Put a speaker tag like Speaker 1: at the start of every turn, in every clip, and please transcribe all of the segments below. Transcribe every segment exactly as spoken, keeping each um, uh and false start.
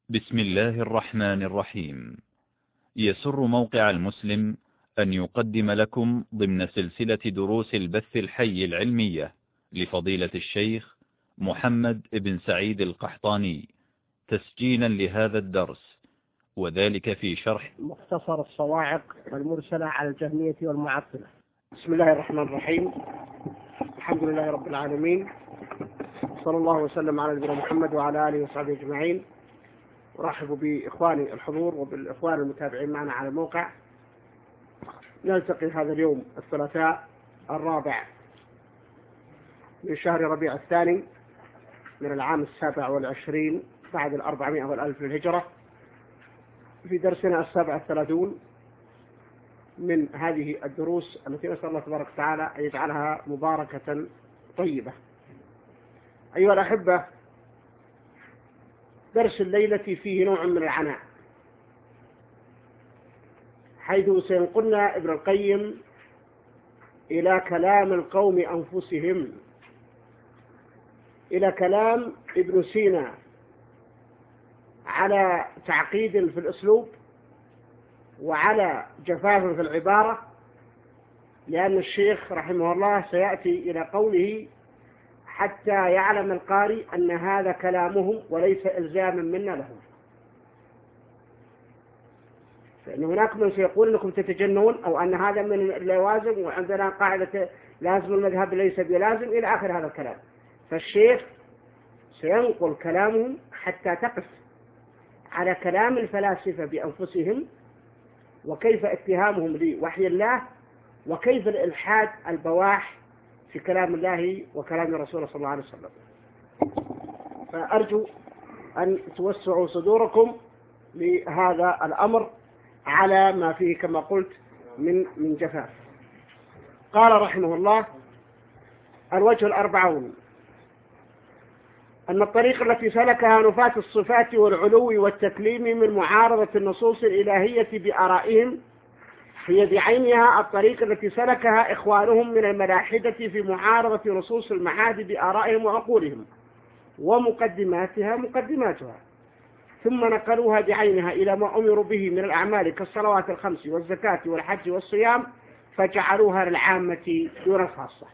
Speaker 1: بسم الله الرحمن الرحيم. يسر موقع المسلم أن يقدم لكم ضمن سلسلة دروس البث الحي العلمية لفضيلة الشيخ محمد بن سعيد القحطاني تسجيلا لهذا الدرس، وذلك في شرح
Speaker 2: مختصر الصواعق المرسلة على الجهمية والمعطلة. بسم الله الرحمن الرحيم. الحمد لله رب العالمين، صلى الله وسلم على نبينا محمد وعلى آله وصحبه أجمعين. أرحب بإخواني الحضور وبالإخوان المتابعين معنا على الموقع. نلتقي هذا اليوم الثلاثاء الرابع من شهر ربيع الثاني من العام السابع والعشرين بعد الأربعمائة والألف للهجرة في درسنا السابع الثلاثون من هذه الدروس التي نسأل الله تبارك وتعالى أن يجعلها مباركة طيبة. أيها الأحبة، درس الليلة فيه نوع من العناء، حيث سينقلنا ابن القيم إلى كلام القوم أنفسهم، إلى كلام ابن سينا على تعقيد في الأسلوب وعلى جفاف في العبارة، لأن الشيخ رحمه الله سيأتي إلى قوله حتى يعلم القارئ أن هذا كلامهم وليس إلزاما منا لهم. فإن هناك من سيقول أنكم تتجنون أو أن هذا من اللوازم وعندنا قاعدة لازم المذهب ليس بلازم إلى آخر هذا الكلام. فالشيخ سينقل كلامهم حتى تقف على كلام الفلاسفة بأنفسهم، وكيف اتهامهم لوحي الله، وكيف الإلحاد البواح في كلام الله وكلام الرسول صلى الله عليه وسلم. فأرجو أن توسعوا صدوركم لهذا الأمر على ما فيه كما قلت من من جفاف. قال رحمه الله: الوجه الأربعون أن الطريق التي سلكها نفاة الصفات والعلو والتكليم من معارضة النصوص الإلهية بآرائهم هي بعينها الطريق التي سلكها إخوانهم من الملاحدة في معارضة نصوص المعاد بآرائهم وعقولهم ومقدماتها مقدماتها، ثم نقلوها بعينها إلى ما أمروا به من الأعمال كالصلوات الخمس والزكاة والحج والصيام، فجعلوها للعامة دون الخاصة.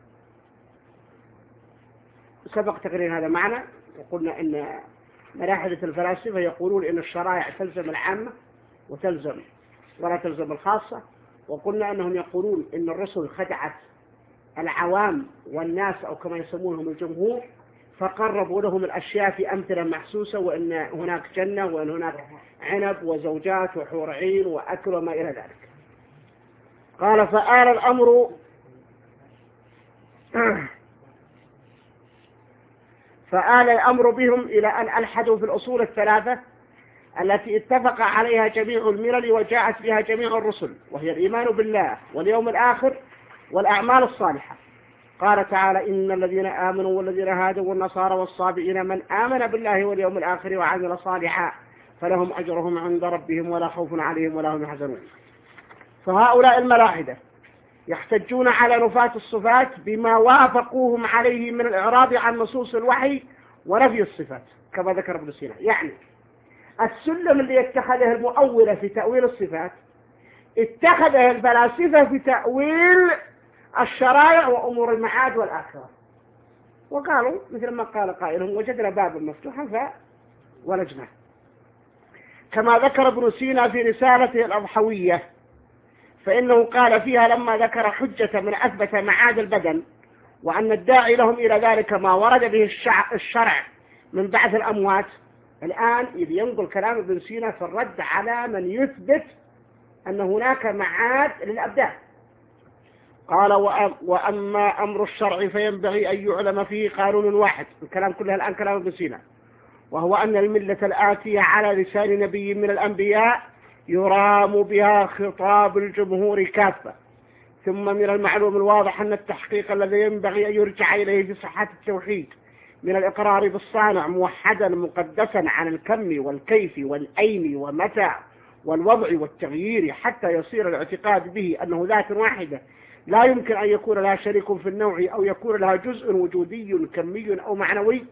Speaker 2: سبق تقرير هذا معنا، وقلنا إن ملاحدة الفلاسفة يقولون إن الشرائع تلزم العامة وتلزم ولا تلزم الخاصة، وقلنا أنهم يقولون إن الرسل خدعت العوام والناس أو كما يسمونهم الجمهور، فقربوا لهم الأشياء في أمثلة محسوسة، وإن هناك جنة وإن هناك عنب وزوجات وحور عين وأكل وما إلى ذلك. قال: فآل الأمر فآل الأمر بهم إلى أن ألحدوا في الأصول الثلاثة التي اتفق عليها جميع الملل وجاءت بها جميع الرسل، وهي الإيمان بالله واليوم الآخر والأعمال الصالحة. قال تعالى: إن الذين آمنوا والذين هادوا والنصارى والصابئين من آمن بالله واليوم الآخر وعمل صالحا فلهم أجرهم عند ربهم ولا خوف عليهم ولا هم يحزنون. فهؤلاء الملاحدة يحتجون على نفاة الصفات بما وافقوهم عليه من الإعراض عن نصوص الوحي ونفي الصفات كما ذكر ابن سينا. يعني السلم اللي اتخذه المؤولة في تأويل الصفات اتخذه الفلاسفة في تأويل الشرائع وأمور المعاد والآخرة، وقالوا مثل ما قال قائلهم: وجدنا بابا مفتوحا فولجناه. كما ذكر ابن سينا في رسالته الأضحوية، فإنه قال فيها لما ذكر حجة من أثبت معاد البدن وأن الداعي لهم إلى ذلك ما ورد به الشرع من بعث الأموات. الآن إذ ينقل كلام ابن سينا في الرد على من يثبت أن هناك معاد للأبدان. قال: وأما أمر الشرع فينبغي أن يعلم فيه قانون واحد. الكلام كله الآن كلام ابن سينا، وهو أن الملة الآتية على لسان نبي من الأنبياء يرام بها خطاب الجمهور كافة. ثم من المعلوم الواضح أن التحقيق الذي ينبغي أن يرجع إليه في صحة التوحيد من الإقرار بالصانع موحدا مقدسا عن الكم والكيف والأين ومتى والوضع والتغيير، حتى يصير الاعتقاد به أنه ذات واحدة لا يمكن أن يكون لها شريك في النوع أو يكون لها جزء وجودي كمي أو معنوي،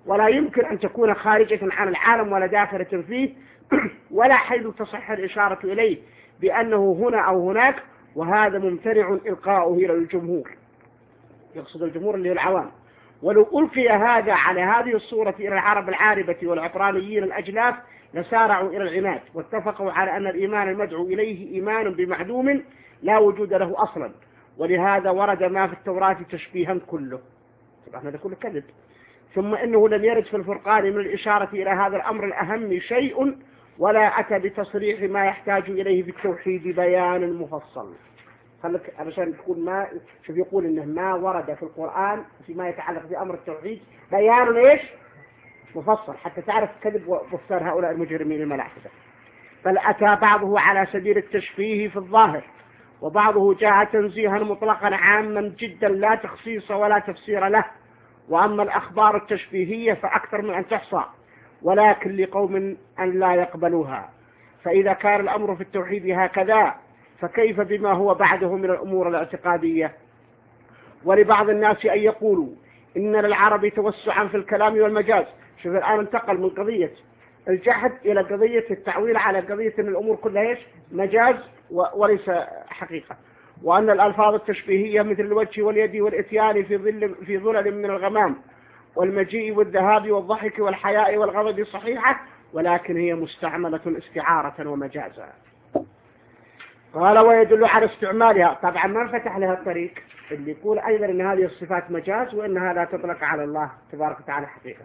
Speaker 2: ولا يمكن أن تكون خارجة عن العالم ولا داخلة فيه، ولا حيث تصح الإشارة إليه بأنه هنا أو هناك، وهذا ممتنع إلقاؤه إلى الجمهور، يقصد الجمهور اللي هو العوام. ولو ألقي هذا على هذه الصورة إلى العرب العاربة والعطرانيين الأجلاف لسارعوا إلى العناد، واتفقوا على أن الإيمان المدعو إليه إيمان بمعدوم لا وجود له أصلا، ولهذا ورد ما في التوراة تشبيها كله. طبعا هذا كله كذب. ثم إنه لم يرد في الفرقان من الإشارة إلى هذا الأمر الأهم شيء، ولا أتى بتصريح ما يحتاج إليه في التوحيد بيان مفصل. خلك علشان تكون ما شوف يقول إنه ما ورد في القرآن فيما يتعلق بأمر التوحيد بيان إيش مفصل، حتى تعرف كذب وبفتار هؤلاء المجرمين الملاحدة. بل أتى بعضه على سبيل التشبيه في الظاهر، وبعضه جاء تنزيها مطلقا عاما جدا لا تخصيص ولا تفسير له. وأما الأخبار التشبيهية فأكثر من أن تحصى، ولكن لقوم أن لا يقبلوها. فإذا كان الأمر في التوحيد هكذا فكيف بما هو بعده من الأمور الاعتقادية؟ ولبعض الناس أن يقولوا إن للعرب توسعا في الكلام والمجاز. شوف الآن انتقل من قضية الجحد إلى قضية التعويل على قضية أن الأمور كلها إيش مجاز وليس حقيقة، وأن الألفاظ التشبيهية مثل الوجه واليد والإتيان في ظل في ظلل من الغمام والمجيء والذهاب والضحك والحياء والغضب صحيحة، ولكن هي مستعملة استعارة ومجازا. قال ويدل على استعمالها. طبعا ما فتح لها الطريق اللي يقول أيضا أن هذه الصفات مجاز وأنها لا تطلق على الله تبارك وتعالى حقيقة.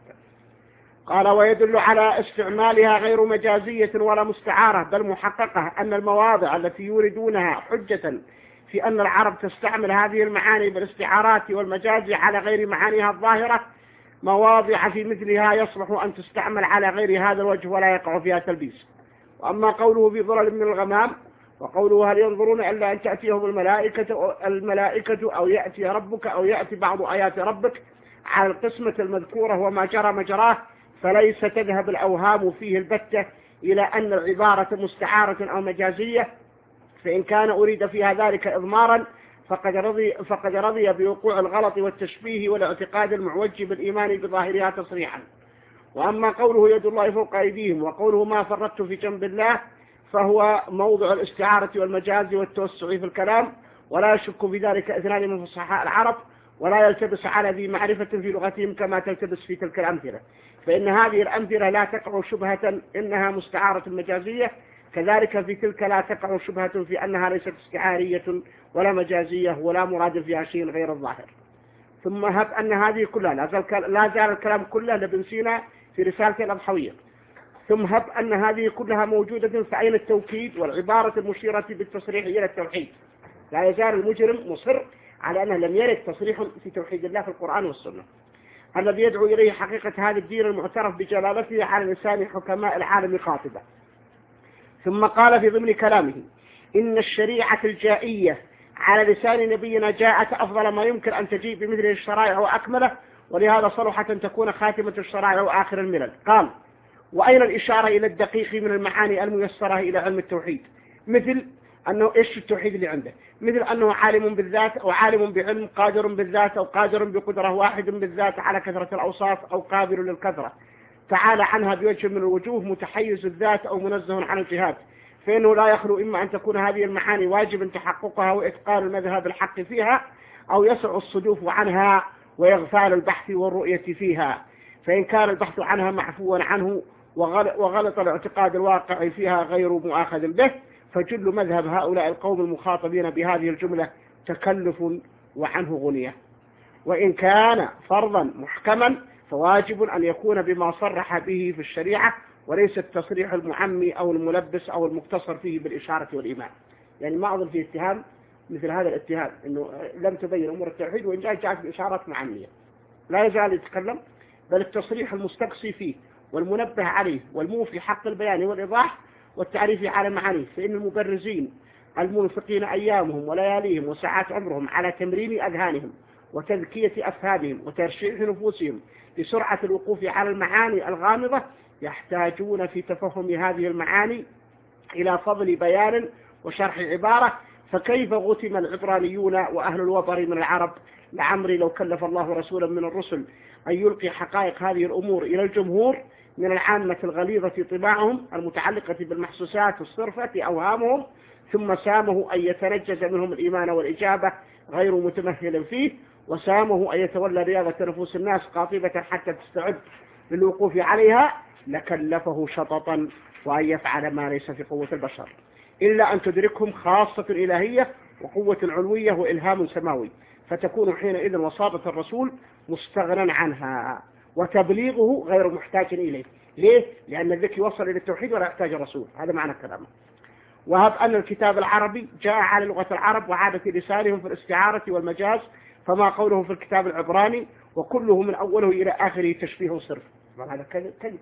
Speaker 2: قال ويدل على استعمالها غير مجازية ولا مستعارة، بل محققة، أن المواضع التي يوردونها حجة في أن العرب تستعمل هذه المعاني بالاستعارات والمجاز على غير معانيها الظاهرة مواضع في مثلها يصلح أن تستعمل على غير هذا الوجه ولا يقع فيها تلبيس. وأما قوله في ظلل من الغمام، وقوله هل ينظرون إلا أن تأتيهم الملائكة الملائكة أو يأتي ربك أو يأتي بعض آيات ربك على القسمة المذكورة وما جرى مجراه، فليس تذهب الأوهام فيه البتة إلى أن العبارة مستعارة أو مجازية، فإن كان أريد فيها ذلك إضمارا فقد رضي, فقد رضي بوقوع الغلط والتشبيه والاعتقاد المعوج بالإيمان بظاهرها تصريحا. وأما قوله يد الله فوق أيديهم، وقوله ما فرطت في جنب الله، فهو موضع الاستعارة والمجاز والتوسع في الكلام، ولا يشك في ذلك اثنان من فصحاء العرب، ولا يلتبس على ذي معرفة في لغتهم كما تلتبس في تلك الأمثلة، فإن هذه الأمثلة لا تقع شبهة إنها مستعارة مجازية، كذلك في تلك لا تقع شبهة في أنها ليست استعارية ولا مجازية ولا مراد فيها شيء غير الظاهر. ثم هب أن هذه كلها لا زال الكلام كله لابن سينا في رسالة الأضحوية. ثم هب أن هذه كلها موجودة في عين التوكيد والعبارة المشيرة بالتصريح إلى التوحيد. لا يزال المجرم مصر على أنه لم يرد تصريح في توحيد الله في القرآن والسنة، الذي يدعو إليه حقيقة هذا الدين المعترف بجلالته على لسان حكماء العالم قاطبة. ثم قال في ضمن كلامه إن الشريعة الجائية على لسان نبينا جاءت أفضل ما يمكن أن تجيء بمثله الشرائع وأكمله، ولهذا صلحت أن تكون خاتمة الشرائع وآخر الملل. قال وأين الإشارة إلى الدقيق من المعاني الميسرة إلى علم التوحيد، مثل أنه إيش التوحيد اللي عنده، مثل أنه عالم بالذات أو عالم بعلم، قادر بالذات أو قادر بقدرة، واحد بالذات على كثرة الأوصاف أو قابل للكثرة، تعالى عنها بوجه من الوجوه، متحيز الذات أو منزه عن الجهات، فإنه لا يخلو إما أن تكون هذه المعاني واجب تحققها وإتقان المذهب الحق فيها، أو يسع الصدوف عنها ويغفال البحث والرؤية فيها، فإن كان البحث عنها معفوا عنه وغلط الاعتقاد الواقع فيها غير مؤاخذ به، فجل مذهب هؤلاء القوم المخاطبين بهذه الجملة تكلف وعنه غنية. وإن كان فرضا محكما فواجب أن يكون بما صرح به في الشريعة، وليس التصريح المعمي أو الملبس أو المقتصر فيه بالإشارة والإيمان. يعني ما أظن فيه اتهام مثل هذا الاتهام أنه لم تبين أمور التوحيد وإن جاءت جاءت بإشارات معمية، لا يزال يتكلم، بل التصريح المستقصي فيه والمنبه عليه والموفي حق البيان والإيضاح والتعريف على معانيه، فإن المبرزين المنفقين أيامهم ولياليهم وساعات عمرهم على تمرين أذهانهم وتذكية أفهامهم وترشيح نفوسهم لسرعة الوقوف على المعاني الغامضة يحتاجون في تفهم هذه المعاني إلى فضل بيان وشرح عبارة، فكيف غتم العبرانيون وأهل الوبر من العرب؟ لعمري لو كلف الله رسولا من الرسل أن يلقي حقائق هذه الأمور إلى الجمهور من العامة الغليظة طباعهم المتعلقة بالمحسوسات الصرفة أوهامهم، ثم سامه أن يتنجز منهم الإيمان والإجابة غير متمهل فيه، وسامه أن يتولى رياضة نفوس الناس قاطبة حتى تستعد للوقوف عليها، لكلفه شططا وأن يفعل ما ليس في قوة البشر، إلا أن تدركهم خاصة إلهية وقوة علوية وإلهام سماوي، فتكون حينئذ وصابة الرسول مستغنى عنها وتبليغه غير محتاج إليه. ليه؟ لأن الذكي يوصل إلى التوحيد ولا يحتاج الرسول. هذا معنى كلامه. وهب أن الكتاب العربي جاء على لغة العرب وعادة لسانهم في الاستعارة والمجاز، فما قوله في الكتاب العبراني وكله من أوله إلى آخره تشبيه صرف. هذا كذب.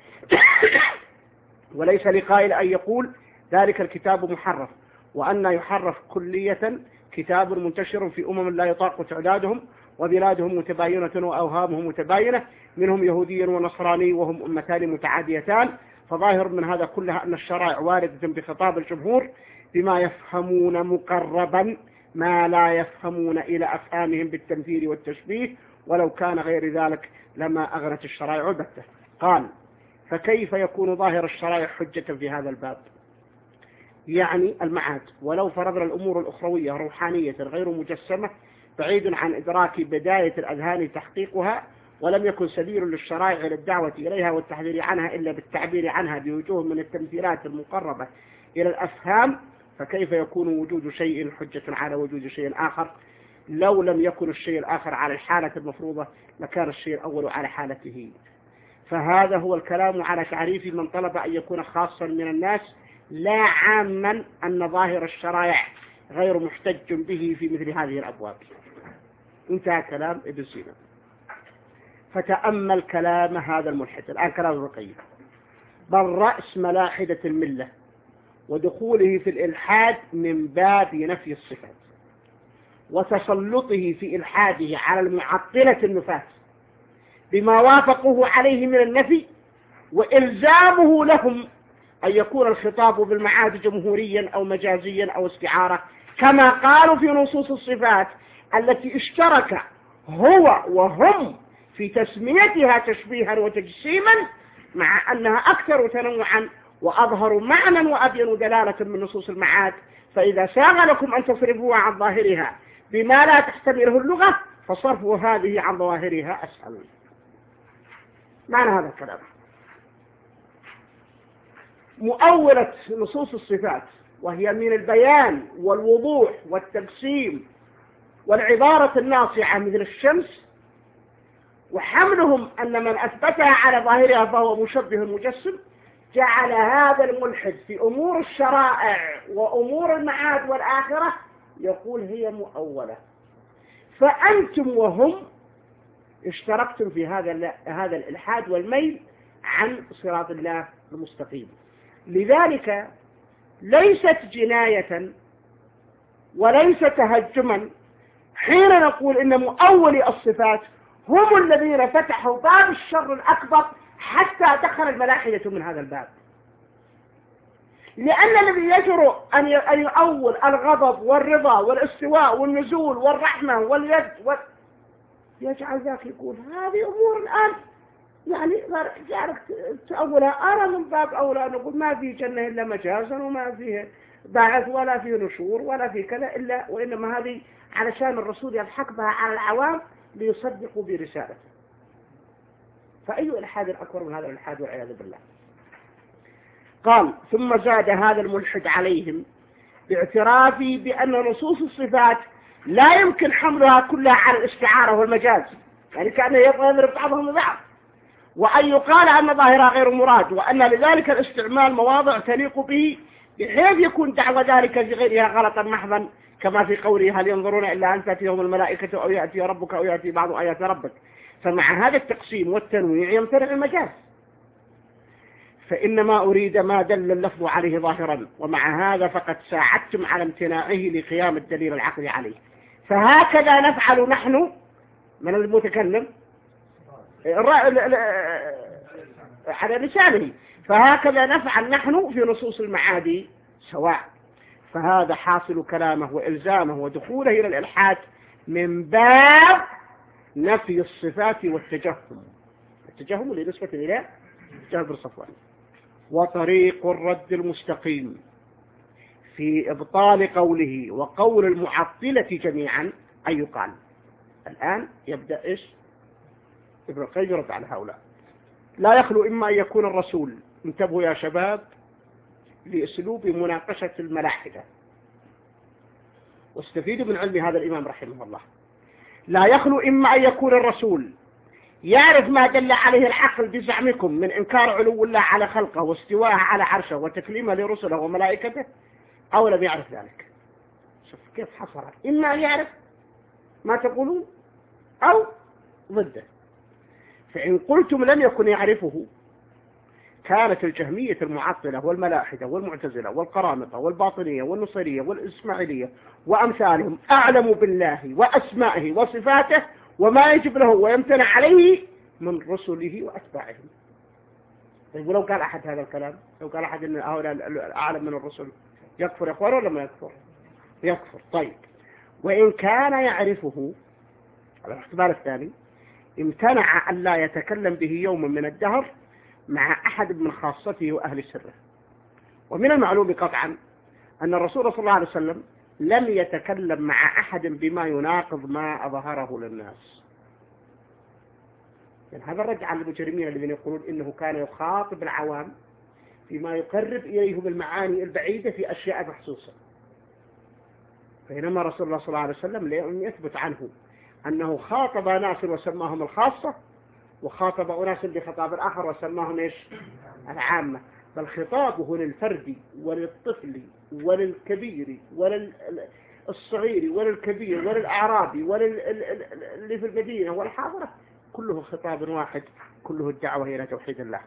Speaker 2: وليس لقائل أن يقول ذلك الكتاب محرف، وأن يحرف كلية كتاب منتشر في أمم لا يطاق تعدادهم، وبلادهم متباينة وأوهامهم متباينة، منهم يهودي ونصراني وهم أمتان متعاديتان. فظاهر من هذا كلها أن الشرائع واردة بخطاب الجمهور بما يفهمون مقربا ما لا يفهمون إلى أفهامهم بالتمثيل والتشبيه، ولو كان غير ذلك لما أغنت الشرائع البتة. قال: فكيف يكون ظاهر الشرائع حجة في هذا الباب؟ يعني المعاد، ولو فرضنا الأمور الأخروية روحانية غير مجسمة بعيد عن إدراك بداية الأذهان تحقيقها، ولم يكن سبيل للشرائع للدعوة إليها والتحذير عنها إلا بالتعبير عنها بوجوه من التمثيلات المقربة إلى الأفهام، فكيف يكون وجود شيء حجة على وجود شيء آخر؟ لو لم يكن الشيء الآخر على الحالة المفروضة لكان الشيء الأول على حالته. فهذا هو الكلام على تعريف من طلب أن يكون خاصا من الناس لا عاما، أن ظاهر الشرائع غير محتج به في مثل هذه الأبواب. انتهى كلام ابن سينا. فتأمل كلام هذا الملحد. الآن كلام ابن القيم: بل رأس ملاحدة الملة ودخوله في الإلحاد من باب نفي الصفات، وتسلطه في إلحاده على المعطلة النفاة بما وافقوه عليه من النفي، وإلزامه لهم أن يكون الخطاب بالمعاد جمهوريا أو مجازيا أو استعارة، كما قالوا في نصوص الصفات التي اشترك هو وهم في تسميتها تشبيها وتجسيما، مع أنها أكثر تنوعا وأظهر معنى وأبين دلالة من نصوص المعاد. فإذا ساغ لكم أن تصرفوها عن ظاهرها بما لا تحتمله اللغة، فصرف هذه عن ظواهرها أسهل. معنى هذا الكلام: مؤولة نصوص الصفات، وهي من البيان والوضوح والتقسيم والعبارة الناصعة مثل الشمس، وحملهم أن من أثبتها على ظاهرها فهو مشبه مجسم، جعل هذا الملحد في أمور الشرائع وأمور المعاد والآخرة يقول هي مؤولة. فأنتم وهم اشتركتم في هذا هذا الإلحاد والميل عن صراط الله المستقيم. لذلك ليست جناية وليس تهجما حين نقول إن مؤولي الصفات هم الذين فتحوا باب الشر الأكبر حتى دخل الملاحدة من هذا الباب، لأن الذي يجرؤ أن يؤول الغضب والرضا والاستواء والنزول والرحمة واليد و... يجعل ذاك يقول هذه أمور الآن يعني جعلك تأولها. أرى من باب أولى نقول ما في جنة إلا مجازا، وما فيه بعث ولا فيه نشور ولا فيه كذا، إلا وإنما هذه علشان الرسول يضحك بها على العوام ليصدقوا برسالته. فأي إلحاد أكبر من هذا الإلحاد والعياذ بالله. قال: ثم زاد هذا الملحد عليهم باعترافي بأن نصوص الصفات لا يمكن حملها كلها على الاستعارة والمجاز، يعني كأنه يضرب بعضهم ببعض، وأن يقال أن ظاهرها غير مراد، وأن لذلك الاستعمال مواضع تليق به بحيث يكون دعوى ذلك في غيرها غلطا محضا، كما في قوله: هل ينظرون إلا أن تأتيهم الملائكة أو يأتي ربك أو يأتي بعض آيات ربك. فمع هذا التقسيم والتنويع يمتنع المجاز، فإنما أريد ما دل اللفظ عليه ظاهرا، ومع هذا فقد ساعدتم على امتناعه لقيام الدليل العقلي عليه. فهكذا نفعل نحن من المتكلم على لسانه، فهكذا نفعل نحن في نصوص المعادي سواء. فهذا حاصل كلامه وإلزامه ودخوله إلى الإلحاد من باب نفي الصفات والتجهم. التجهم اللي نسبة إلى جابر صفوان. وطريق الرد المستقيم في إبطال قوله وقول المعطلة جميعا أن يقال. الآن يبدأ إيش ابن القيم يرد على هؤلاء. لا يخلو إما أن يكون الرسول، انتبهوا يا شباب لأسلوب مناقشة الملاحدة واستفيدوا من علم هذا الإمام رحمه الله. لا يخلو إما أن يكون الرسول يعرف ما دل عليه العقل بزعمكم من إنكار علو الله على خلقه واستواءه على عرشه وتكليمه لرسله وملائكته، أو لم يعرف ذلك. شوف كيف حصر، إما أن يعرف ما تقولون أو ضده. فإن قلتم لم يكن يعرفه كانت الجهمية المعطلة والملاحدة والمعتزلة والقرامطة والباطنية والنصيرية والإسماعيلية وأمثالهم أعلم بالله وأسمائه وصفاته وما يجب له ويمتنع عليه من رسله وأتباعهم. طيب ولو قال أحد هذا الكلام، لو قال أحد أن هؤلاء أعلم من الرسل، يكفر إخوان ولا ما يكفر؟ يكفر. طيب وإن كان يعرفه على الاحتمال الثاني امتنع أن لا يتكلم به يوما من الدهر مع أحد من خاصته وأهل سره. ومن المعلوم قطعا أن الرسول صلى الله عليه وسلم لم يتكلم مع أحد بما يناقض ما أظهره للناس. يعني هذا الرد على المجرمين الذين يقولون إنه كان يخاطب العوام فيما يقرب إليهم المعاني البعيدة في أشياء محسوسة، بينما رسول الله صلى الله عليه وسلم لم يثبت عنه أنه خاطب ناس وسماهم الخاصة وخاطب أناس بخطاب الآخر وسماهم إيش العامة، بل خطابه للفرد وللطفل وللكبير وللصغير وللكبير وللأعرابي وللي في المدينة والحاضرة كله خطاب واحد، كله الدعوة إلى توحيد الله.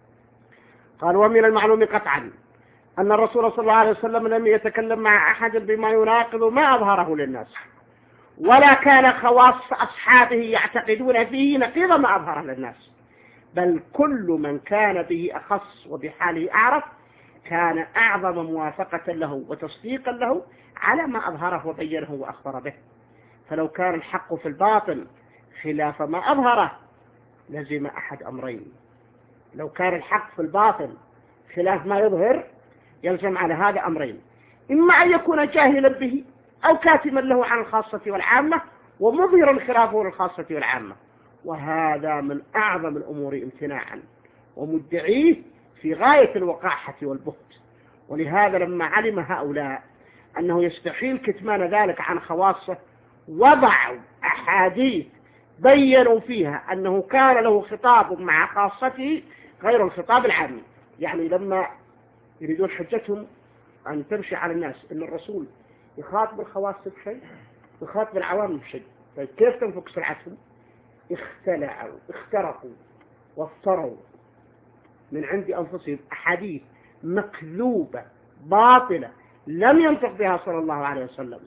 Speaker 2: قال ومن المعلوم قطعا أن الرسول صلى الله عليه وسلم لم يتكلم مع أحد بما يناقض ما أظهره للناس، ولا كان خواص أصحابه يعتقدون فيه نقيض ما أظهره للناس، بل كل من كان به أخص وبحاله أعرف كان أعظم موافقة له وتصديقا له على ما أظهره وبينه وأخبر به. فلو كان الحق في الباطن خلاف ما أظهره لزم أحد أمرين. لو كان الحق في الباطن خلاف ما يظهر يلزم على هذا أمرين: إما أن يكون جاهلا به أو كاتما له عن الخاصة والعامة ومظهرا خلافه للخاصة والعامة، وهذا من أعظم الأمور امتناعا ومدعيه في غاية الوقاحة والبهت. ولهذا لما علم هؤلاء أنه يستحيل كتمان ذلك عن خواصه وضعوا أحاديث بيّنوا فيها أنه كان له خطاب مع خاصته غير الخطاب العامي. يعني لما يريدون حجتهم أن تمشي على الناس أن الرسول يخاطب الخواص بشيء يخاطب العوام بشيء، طيب كيف تنفق سرعتهم؟ اختلعوا اخترقوا وافتروا من عند أنفسهم أحاديث مكذوبة باطلة لم ينطق بها صلى الله عليه وسلم.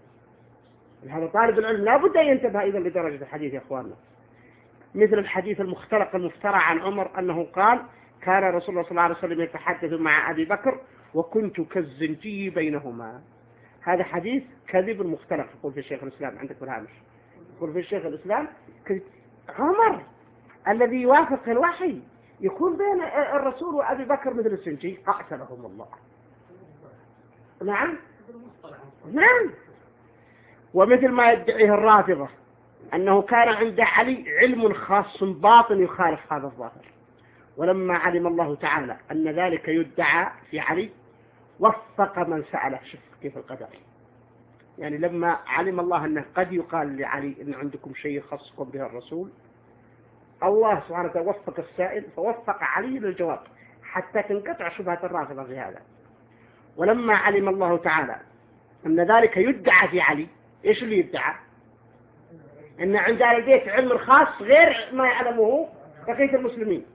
Speaker 2: هذا طالب العلم لا بد أن ينتبه إذا لدرجة الحديث يا أخواننا، مثل الحديث المختلق المفترى عن عمر أنه قال كان رسول الله صلى الله عليه وسلم يتحدث مع أبي بكر وكنت كالزنجي بينهما. هذا حديث كذب مختلق يقول في الشيخ الإسلام عندك بالهامش، يقول في الشيخ الإسلام عمر الذي يوافق الوحي يكون بين الرسول وأبي بكر مثل الزنجي، قاتلهم الله. نعم نعم. ومثل ما يدعيه الرافضة أنه كان عند علي علم خاص باطن يخالف هذا الظاهر، ولما علم الله تعالى أن ذلك يدعى في علي وفق من سأله. شوف كيف القدر، يعني لما علم الله أنه قد يقال لعلي أن عندكم شيء يخصكم به الرسول، الله سبحانه وتعالى وفق السائل فوفق علي للجواب حتى تنقطع شبهة الرافضة في هذا. ولما علم الله تعالى أن ذلك يدعى في علي، إيش اللي يدعى؟ أن عند أهل البيت علم خاص غير ما يعلمه بقية المسلمين.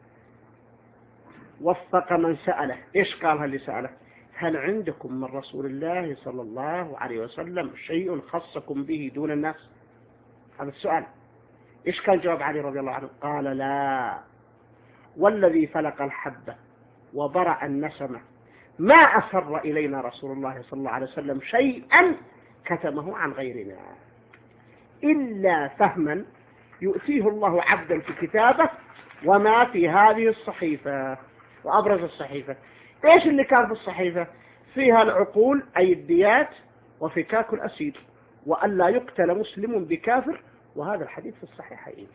Speaker 2: وفق من سأله، إيش قالها اللي سأله؟ هل عندكم من رسول الله صلى الله عليه وسلم شيء خصكم به دون الناس؟ هذا السؤال. إيش كان جواب علي رضي الله عنه؟ قال لا، والذي فلق الحبة وبرأ النسمة ما أسر إلينا رسول الله صلى الله عليه وسلم شيئا كتمه عن غيرنا إلا فهما يؤتيه الله عبدا في كتابه وما في هذه الصحيفة. وأبرز الصحيفة إيش اللي كان في الصحيفة؟ فيها العقول أي الديات وفكاك الأسير وأن لا يقتل مسلم بكافر، وهذا الحديث في الصحيحين.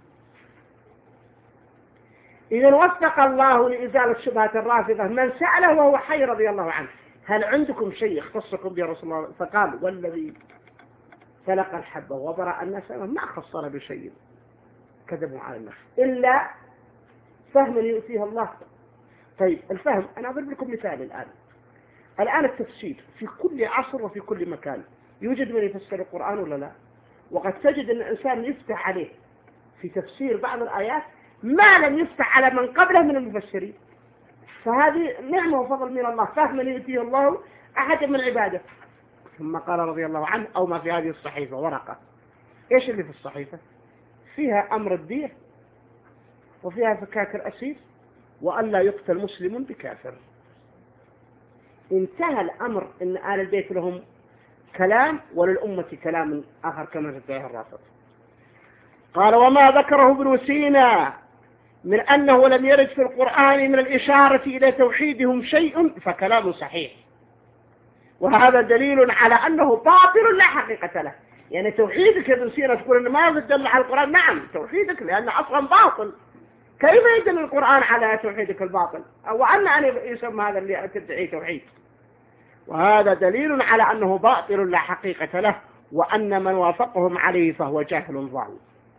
Speaker 2: إذا وفق الله لإزالة شبهة الرافضة من سأله وهو حي رضي الله عنه هل عندكم شيء يختصكم به رسول الله؟ فقال والذي فلق الحبة وبرأ الناس ما خصنا بشيء كذبوا على الناس إلا فهم يؤتيه الله. طيب الفهم أنا أضرب لكم مثال الآن. الآن التفسير في كل عصر وفي كل مكان يوجد من يفسر القرآن ولا لا؟ وقد تجد أن الإنسان يفتح عليه في تفسير بعض الآيات ما لم يفتح على من قبله من المفسرين. فهذه نعمة وفضل من الله، فهم يؤتيه الله أحد من عباده. ثم قال رضي الله عنه أو ما في هذه الصحيفة ورقة. إيش اللي في الصحيفة؟ فيها أمر الدية وفيها فكاك الأسير وأن لا يقتل مسلم بكافر. انتهى الأمر إن آل البيت لهم كلام وللأمة كلام آخر كما تدعيه الرافض. قال وما ذكره ابن سينا من أنه لم يرد في القرآن من الإشارة إلى توحيدهم شيء فكلام صحيح، وهذا دليل على أنه باطل لا حقيقة له. يعني توحيدك يا ابن سينا تقول أنه ما يدل على القرآن، نعم توحيدك لأنه أصلا باطل، كيف يدل القرآن على توحيدك الباطل؟ أو أن أن يسمى هذا اللي تدعي توحيد؟ وهذا دليل على أنه باطل لا حقيقة له، وأن من وافقهم عليه فهو جاهل ضال.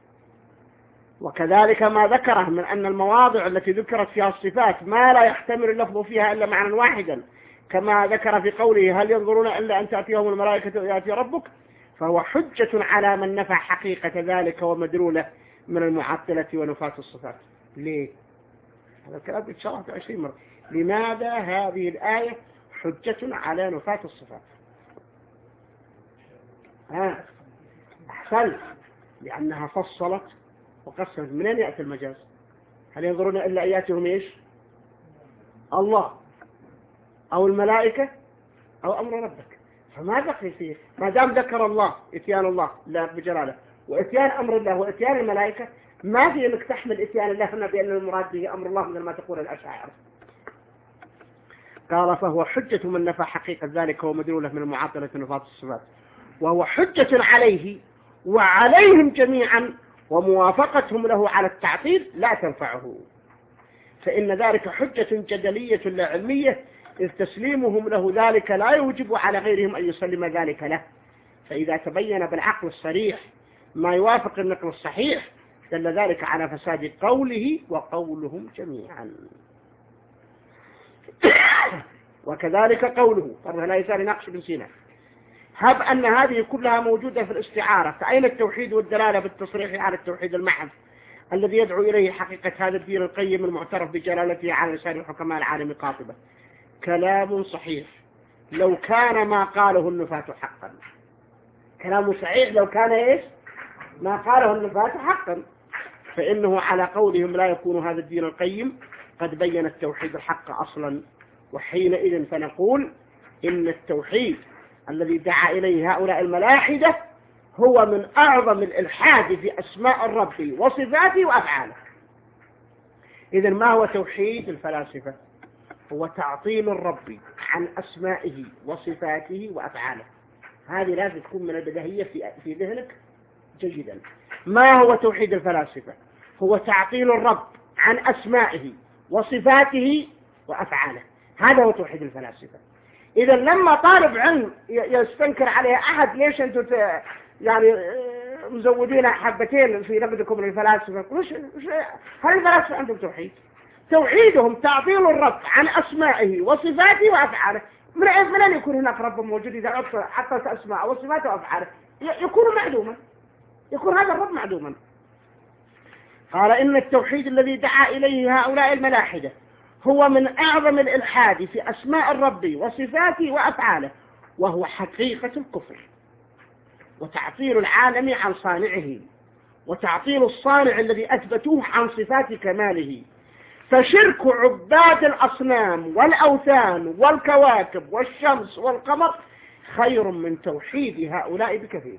Speaker 2: وكذلك ما ذكره من أن المواضع التي ذكرت فيها الصفات ما لا يحتمل اللفظ فيها إلا معنى واحدا، كما ذكر في قوله هل ينظرون إلا أن تأتيهم الملائكة ويأتي ربك، فهو حجة على من نفى حقيقة ذلك ومدلوله من المعطلة ونفاة الصفات. ليه؟ هذا الكلام اتشرح في عشرين مرة. لماذا هذه الآية حجة على نفاة الصفات؟ ها أحسن، لأنها فصلت وقسمت. منين يأتي المجاز؟ هل ينظرون إلا آياتهم إيش؟ الله أو الملائكة أو أمر ربك. فما بقي فيه ما دام ذكر الله إتيان الله لا بجلاله وإتيان أمر الله وإتيان الملائكة، ما في انك تحمل إتيان الله هنا بأن المراد به أمر الله مثل ما تقول الأشاعرة. قال فهو حجة من نفى حقيقة ذلك ومدلوله من المعاطلة ونفاة الصفات، وهو حجة عليه وعليهم جميعا، وموافقتهم له على التعطيل لا تنفعه، فإن ذلك حجة جدلية لا علمية، إذ تسليمهم له ذلك لا يوجب على غيرهم أن يسلم ذلك له. فإذا تبين بالعقل الصريح ما يوافق النقل الصحيح دل ذلك على فساد قوله وقولهم جميعا. وكذلك قوله طبعا لا يزال نقش ابن سينا هب أن هذه كلها موجودة في الاستعارة، فأين التوحيد والدلالة بالتصريح على التوحيد المحض الذي يدعو إليه حقيقة هذا الدين القيم المعترف بجلالته على لسان الحكماء العالم قاطبة؟ كلام صحيح لو كان ما قاله النفاة حقا. كلام صحيح لو كان إيش ما قاله النفاة حقا، فإنه على قولهم لا يكون هذا الدين القيم قد بين التوحيد الحق أصلا. وحينئذ فنقول إن التوحيد الذي دعا إليه هؤلاء الملاحدة هو من أعظم الإلحاد في أسماء الرب وصفاته وأفعاله. إذن ما هو توحيد الفلاسفة؟ هو تعطيل الرب عن أسمائه وصفاته وأفعاله. هذه لازم تكون من البديهية في في ذهنك جيدا. ما هو توحيد الفلاسفة؟ هو تعطيل الرب عن أسمائه وصفاته وأفعاله. هذا هو توحيد الفلاسفة. إذا لما طالب علم يستنكر عليه أحد ليش أنتم يعني مزودين حبتين في نقدكم للفلاسفة؟ وش هل الفلاسفة عندهم توحيد؟ توحيدهم تعطيل الرب عن أسمائه وصفاته وأفعاله. من أين يكون هناك رب موجود إذا حطت أسماء وصفاته وأفعاله؟ يكون معدوما، يكون هذا الرب معدوما. قال إن التوحيد الذي دعا إليه هؤلاء الملاحدة هو من أعظم الإلحاد في أسماء الرب وصفاته وأفعاله، وهو حقيقة الكفر وتعطيل العالم عن صانعه وتعطيل الصانع الذي أثبتوه عن صفات كماله. فشرك عباد الأصنام والأوثان والكواكب والشمس والقمر خير من توحيد هؤلاء بكثير.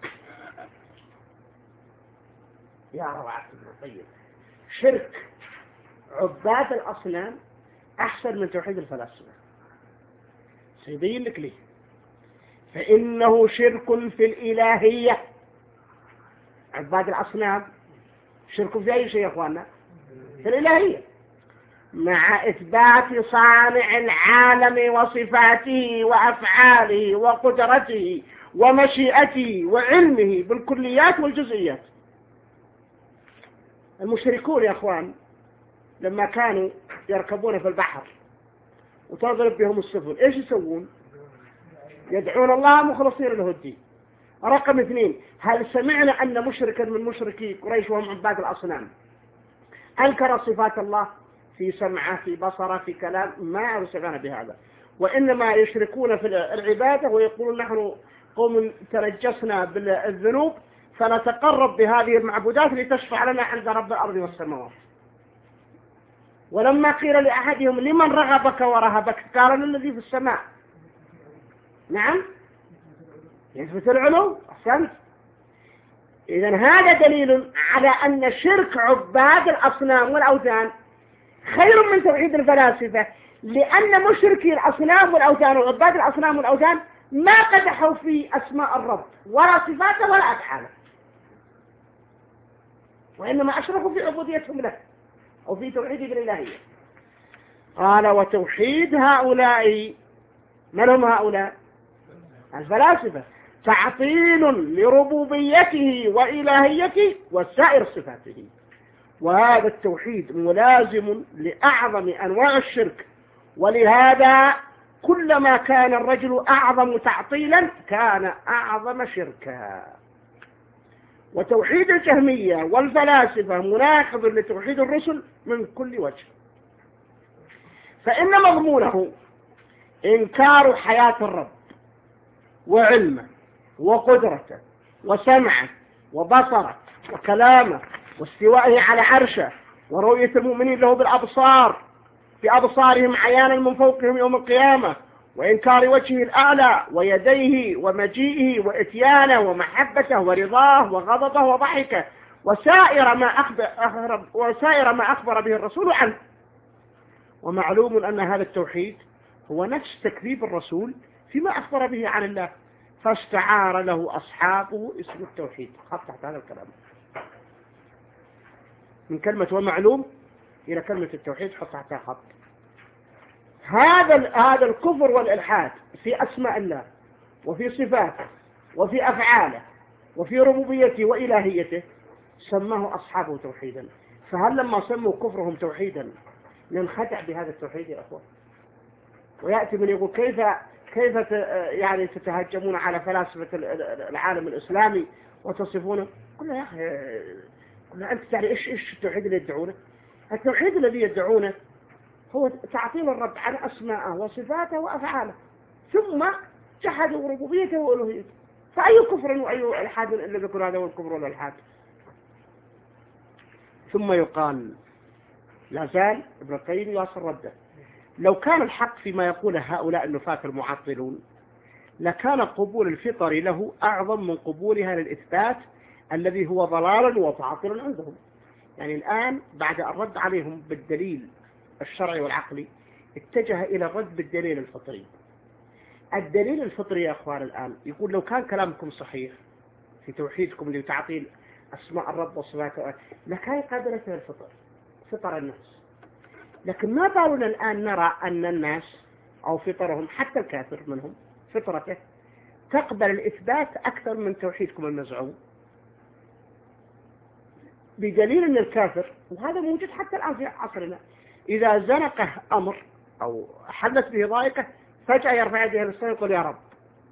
Speaker 2: يا روعة طيب، شرك عباد الأصنام أحسن من توحيد الفلاسفة. سيبين لك ليه. فإنه شرك في الإلهية. عباد الأصنام شرك في أي شيء يا أخوانا؟ في الإلهية، مع إثبات صانع العالم وصفاته وأفعاله وقدرته ومشيئته وعلمه بالكليات والجزئيات. المشركون يا أخوان لما كانوا يركبون في البحر وتضرب بهم السفن إيش يسوون؟ يدعون الله مخلصين له الدين. رقم اثنين، هل سمعنا أن مشركا من مشركي قريش وهم عباد الأصنام أنكر صفات الله في سمعه في بصره في كلام؟ ما سمعنا بهذا. وإنما يشركون في العبادة ويقولون نحن قوم تنجسنا بالذنوب فنتقرب بهذه المعبودات لتشفع لنا عند رب الأرض والسماوات. ولما قيل لأحدهم لمن رغبك ورهبك قال الذي في السماء. نعم يثبت العلو. أحسنت. إذن هذا دليل على أن شرك عباد الأصنام والأوثان خير من توحيد الفلاسفة، لأن مشركي الأصنام والأوثان وعباد الأصنام والأوثان ما قدحوا في أسماء الرب ولا صفاته ولا أفعاله، وإنما أشركوا في عبوديتهم له أو في توحيده بالإلهية. قال وتوحيد هؤلاء، من هم هؤلاء؟ الفلاسفة، تعطيل لربوبيته وإلهيته وسائر صفاته. وهذا التوحيد ملازم لأعظم أنواع الشرك، ولهذا كلما كان الرجل أعظم تعطيلا كان أعظم شركا. وتوحيد الجهمية والفلاسفة مناقض لتوحيد الرسل من كل وجه، فإن مضمونه إنكار حياة الرب وعلمه وقدرته وسمعه وبصره وكلامه واستوائه على عرشه ورؤية المؤمنين له بالأبصار بأبصارهم عيانا من فوقهم يوم القيامة، وإنكار وجهه الأعلى ويديه ومجيئه وإتيانه ومحبته ورضاه وغضبه وضحكه وسائر ما أخبر, وسائر ما أخبر به الرسول عنه. ومعلوم أن هذا التوحيد هو نفس تكذيب الرسول فيما أخبر به عن الله، فاستعار له أصحابه اسم التوحيد. خط تحت هذا الكلام، من كلمة ومعلوم إلى كلمة التوحيد حط تحتها خط. هذا هذا الكفر والإلحاد في أسماء الله وفي صفاته وفي أفعاله وفي ربوبيته وإلهيته سماه أصحابه توحيدا. فهل لما سموا كفرهم توحيدا ننخدع بهذا التوحيد يا أخوان؟ ويأتي من يقول كيف كيف يعني تتهجمون على فلاسفة العالم الإسلامي وتصفونه؟ قلنا يا أخي قلنا أنت تعرف إيش إيش التوحيد اللي يدعونه؟ التوحيد الذي يدعونه هو تعطيل الرب عن أسماءه وصفاته وأفعاله، ثم جحدوا ربوبيته وألوهيته. فأي كفر وأي الحاد اللي ذكر هذا هو الكفر والإلحاد. ثم يقال لا زال ابن القيم يواصل رده، لو كان الحق فيما يقول هؤلاء النفاة المعطلون لكان قبول الفطر له أعظم من قبولها للإثبات الذي هو ضلال وتعطيل عندهم. يعني الآن بعد الرد عليهم بالدليل الشرعي والعقلي اتجه إلى الرد بالدليل الفطري. الدليل الفطري يا أخوان الآن يقول لو كان كلامكم صحيح في توحيدكم لتعطيل أسماء الرب وصفاته لكان قابلته الفطر، فطر الناس. لكن ما بالنا الآن نرى أن الناس أو فطرهم حتى الكافر منهم فطرته تقبل الإثبات أكثر من توحيدكم المزعوم، بدليل أن الكافر، وهذا موجود حتى الآن في عصرنا، إذا زنقه أمر أو حدث به ضائقة فجأة يرفع يده للسماء ويقول يا رب،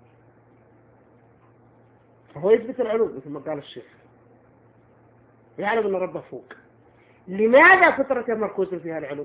Speaker 2: فهو يثبت العلو مثل ما قال الشيخ، يعلم أن ربه فوق. لماذا فطرته مركوزا فيها العلو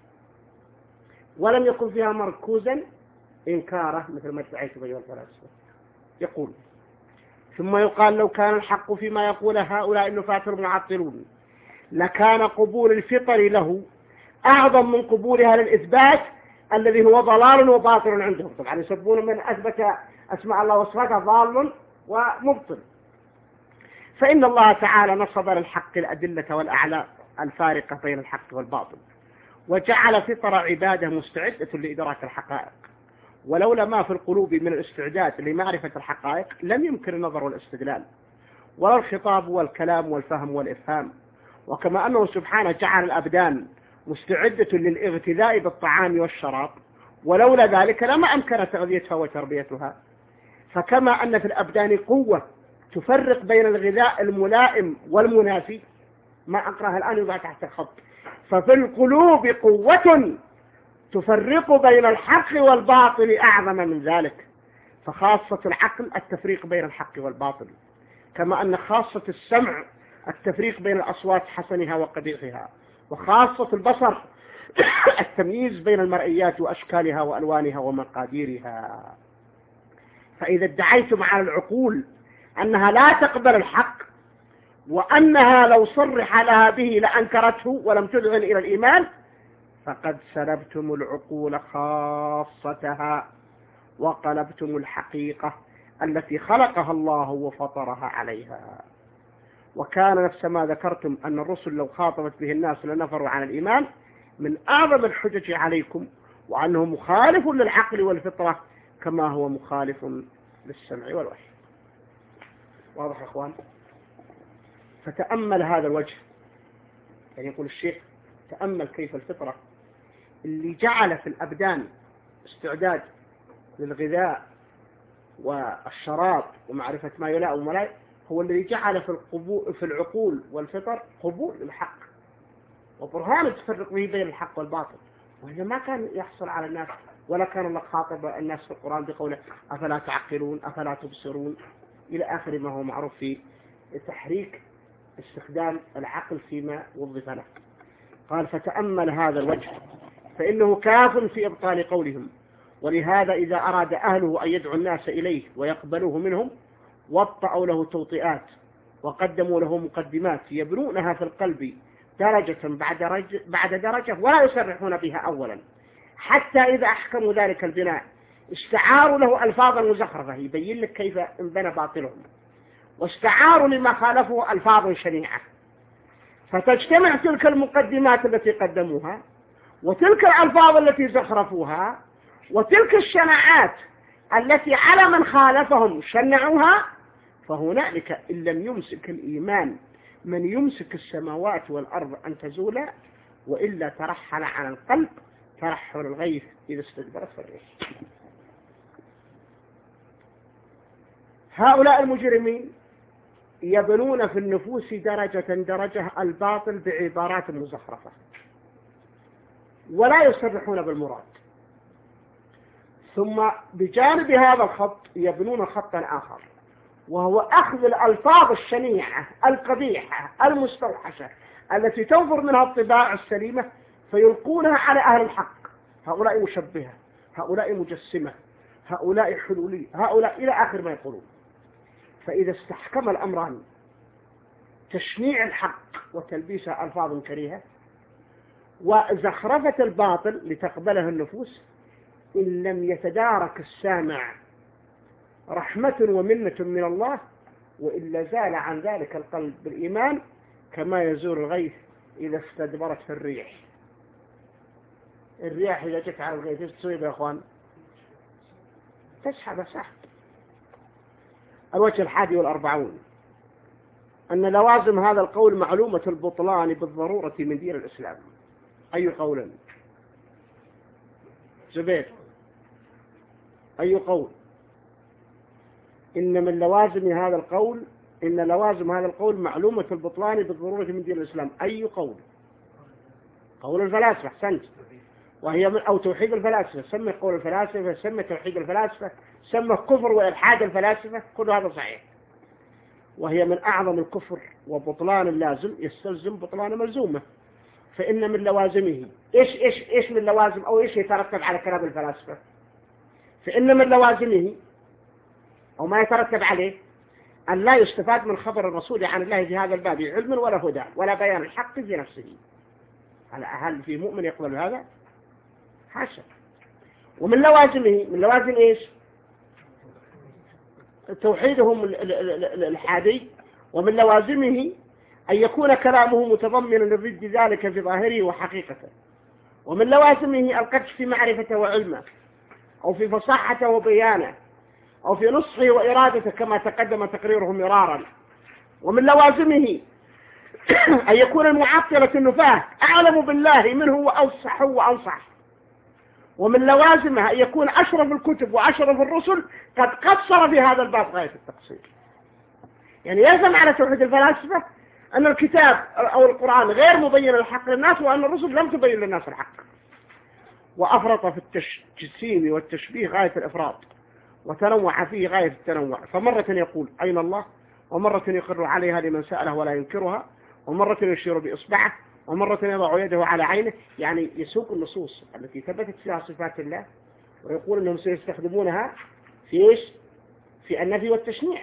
Speaker 2: ولم يكن فيها مركوزا إنكاره مثل ما ادعيت أيها الفلاسفة؟ يقول ثم يقال لو كان الحق فيما يقول هؤلاء النفاة المعطلون لكان قبول الفطر له أعظم من قبولها للإثبات الذي هو ضلال وباطل عندهم. طبعا يسبون من أثبت أسماء الله وصفاته ضال ومبطل. فإن الله تعالى نصب للحق الأدلة والأعلام الفارقة بين الحق والباطل، وجعل فطر عباده مستعدة لإدراك الحقائق، ولولا ما في القلوب من الاستعداد لمعرفة الحقائق لم يمكن النظر والاستدلال ولا الخطاب والكلام والفهم والإفهام. وكما أنه سبحانه جعل الأبدان مستعدة للاغتذاء بالطعام والشراب، ولولا ذلك لما أمكن تغذيتها وتربيتها. فكما أن في الأبدان قوة تفرق بين الغذاء الملائم والمنافي، ما أقرأها الآن يضع تحت الخط، ففي القلوب قوة تفرق بين الحق والباطل أعظم من ذلك. فخاصة العقل التفريق بين الحق والباطل، كما أن خاصة السمع التفريق بين الأصوات حسنها وقبيحها، وخاصة البصر التمييز بين المرئيات وأشكالها وألوانها ومقاديرها. فإذا ادعيتم على العقول أنها لا تقبل الحق، وأنها لو صرح لها به لأنكرته ولم تذعن إلى الإيمان، فقد سلبتم العقول خاصتها وقلبتم الحقيقة التي خلقها الله وفطرها عليها. وكان نفس ما ذكرتم أن الرسل لو خاطبت به الناس لنفروا عن الإيمان من أعظم الحجج عليكم، وأنه مخالف للعقل والفطرة كما هو مخالف للسمع والوحي. واضح يا أخوان؟ فتأمل هذا الوجه، يعني يقول الشيخ تأمل كيف الفطرة اللي جعل في الأبدان استعداد للغذاء والشراب ومعرفة ما يلاء وما لا، هو الذي جعل في القبول في العقول والفطر قبول للحق وبرهان تفرق به بين الحق والباطل. وهذا ما كان يحصل على الناس، ولا كان الله خاطب الناس في القرآن بقوله أفلا تعقلون أفلا تبصرون إلى آخر ما هو معروف في تحريك استخدام العقل فيما وظف له. قال فتأمل هذا الوجه فإنه كاف في إبطال قولهم. ولهذا إذا أراد أهله أن يدعو الناس إليه ويقبلوه منهم وطأوا له توطئات وقدموا له مقدمات يبنونها في القلب درجة بعد, رج... بعد درجة ولا يصرحون بها أولا، حتى إذا أحكموا ذلك البناء استعاروا له ألفاظا مزخرفة يبين لك كيف انبنى باطلهم، واستعاروا لما خالفه ألفاظ شنيعة، فتجتمع تلك المقدمات التي قدموها وتلك الألفاظ التي زخرفوها وتلك الشناعات التي على من خالفهم شنعوها. فهنالك إن لم يمسك الإيمان من يمسك السماوات والأرض أن تزولا، وإلا ترحل على القلب ترحل الغيث إذا استدبرت في الريح. هؤلاء المجرمين يبنون في النفوس درجة درجة الباطل بعبارات مزخرفة ولا يصرحون بالمراد، ثم بجانب هذا الخط يبنون خطا آخر، وهو أخذ الألفاظ الشنيعة القبيحة المستوحشة التي تنظر منها الطباع السليمة فيلقونها على أهل الحق. هؤلاء مشبهة، هؤلاء مجسمة، هؤلاء حلولي، هؤلاء إلى آخر ما يقولون. فإذا استحكم الأمران تشنيع الحق وتلبيس ألفاظ كريهة وزخرفة الباطل لتقبله النفوس، إن لم يتدارك السامع رحمة ومنة من الله، وإلا زال عن ذلك القلب بالإيمان كما يزول الغيث إذا استدبرت في الريح. الرياح إذا جت على الغيث ايش تسوي يا أخوان؟ تسحب سحب. الوجه الحادي والأربعون أن لوازم هذا القول معلومة البطلان بالضرورة من دين الإسلام. أي قول؟ زبير أي قول؟ إن من لوازم هذا القول إن لوازم هذا القول معلومة البطلان بالضرورة من دين الإسلام. أي قول؟ قول الفلاسفة. أحسنت. وهي من أو توحيد الفلاسفة، سمي قول الفلاسفة، سمي توحيد الفلاسفة، سمي كفر وإلحاد الفلاسفة، كل هذا صحيح. وهي من أعظم الكفر، وبطلان اللازم يستلزم بطلان ملزومة. فإن من لوازمه إيش إيش إيش من لوازم أو إيش يترتب على كلام الفلاسفة؟ فإن من لوازمه أو ما يترتب عليه أن لا يستفاد من خبر الرسول عن الله في هذا الباب علم ولا هدى ولا بيان الحق في نفسه. هل في مؤمن يقبل هذا؟ حاشا. ومن لوازمه، من لوازم إيش؟ توحيدهم الحادي. ومن لوازمه أن يكون كلامه متضمنا لضد ذلك في ظاهره وحقيقته. ومن لوازمه القدح في معرفته وعلمه، أو في فصاحته وبيانه، أو في نصحه وإرادته كما تقدم تقريره مرارا. ومن لوازمه أن يكون المعطلة النفاة أعلم بالله منه وأوسح وأنصح. ومن لوازمه أن يكون أشرف الكتب وأشرف الرسل قد قصر في هذا الباب غاية التقصير. يعني يلزم على توحيد الفلاسفة أن الكتاب أو القرآن غير مبين الحق للناس، وأن الرسل لم تبين للناس الحق. وأفرط في التجسيم والتشبيه غاية الإفراط، وتنوع فيه غاية التنوع. فمرة يقول أين الله، ومرة يقر عليها لمن سأله ولا ينكرها، ومرة يشير بإصبعه، ومرة يضع يده على عينه. يعني يسوق النصوص التي ثبتت فيها صفات الله ويقول أنهم سيستخدمونها في إيش؟ في النفي والتشنيع.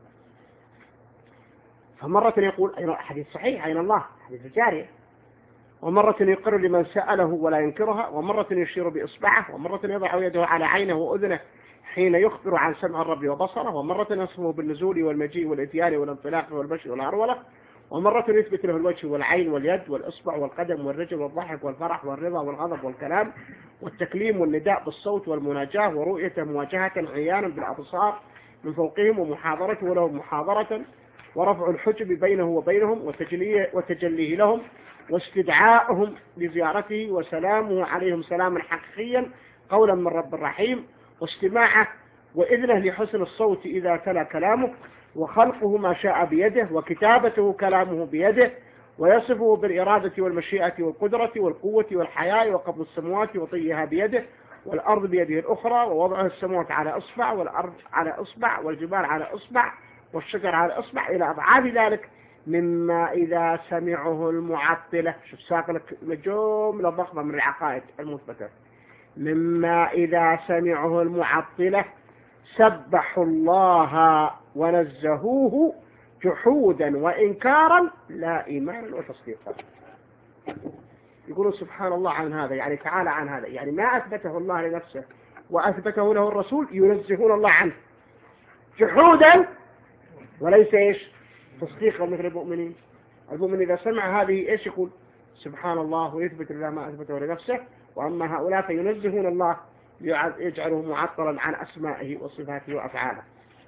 Speaker 2: فمرة يقول أين حديث صحيح أين الله، حديث الجارية. ومرة يقر لمن سأله ولا ينكرها، ومرة يشير بإصبعه، ومرة يضع يده على عينه وأذنه حين يخبر عن سمع الرب وبصره، ومرة يصفه بالنزول والمجيء والإتيان والانطلاق والمشي والعرولة، ومرة يثبت له الوجه والعين واليد والإصبع والقدم والرجل والضحك والفرح والرضا والغضب والكلام والتكليم والنداء بالصوت والمناجاة ورؤيته مواجهة عيانا بالأبصار من فوقهم، ومحاضرته ولهم محاضرة، ورفع الحجب بينه وبينهم، وتجليه, وتجليه لهم، واستدعائهم لزيارته، وسلامه عليهم سلاما حقيقيا قولا من رب الرحيم، واستماعه وإذنه لحسن الصوت إذا تلا كلامه، وخلقه ما شاء بيده، وكتابته كلامه بيده، ويصفه بالإرادة والمشيئة والقدرة والقوة والحياة، وقبض السموات وطيها بيده، والأرض بيده الأخرى، ووضع السموات على أصبع، والأرض على أصبع، والجبال على أصبع، والشجر على أصبع، إلى أضعاف ذلك مما إذا سمعه المعطلة. شوف ساق لك جملة ضخمة من العقائد المثبتة. مما إذا سمعه المعطلة سبحوا الله ونزهوه جحودا وإنكارا لا إيمانا وتصديقا. يقولون سبحان الله عن هذا، يعني تعالى عن هذا، يعني ما أثبته الله لنفسه وأثبته له الرسول ينزهون الله عنه جحودا وليس إيش تصديقا مثل المؤمنين. المؤمن إذا سمع هذه إيش يقول؟ سبحان الله، ويثبت الله ما أثبته لنفسه. وأما هؤلاء فينزهون الله يجعله معطلا عن أسمائه وصفاته وأفعاله.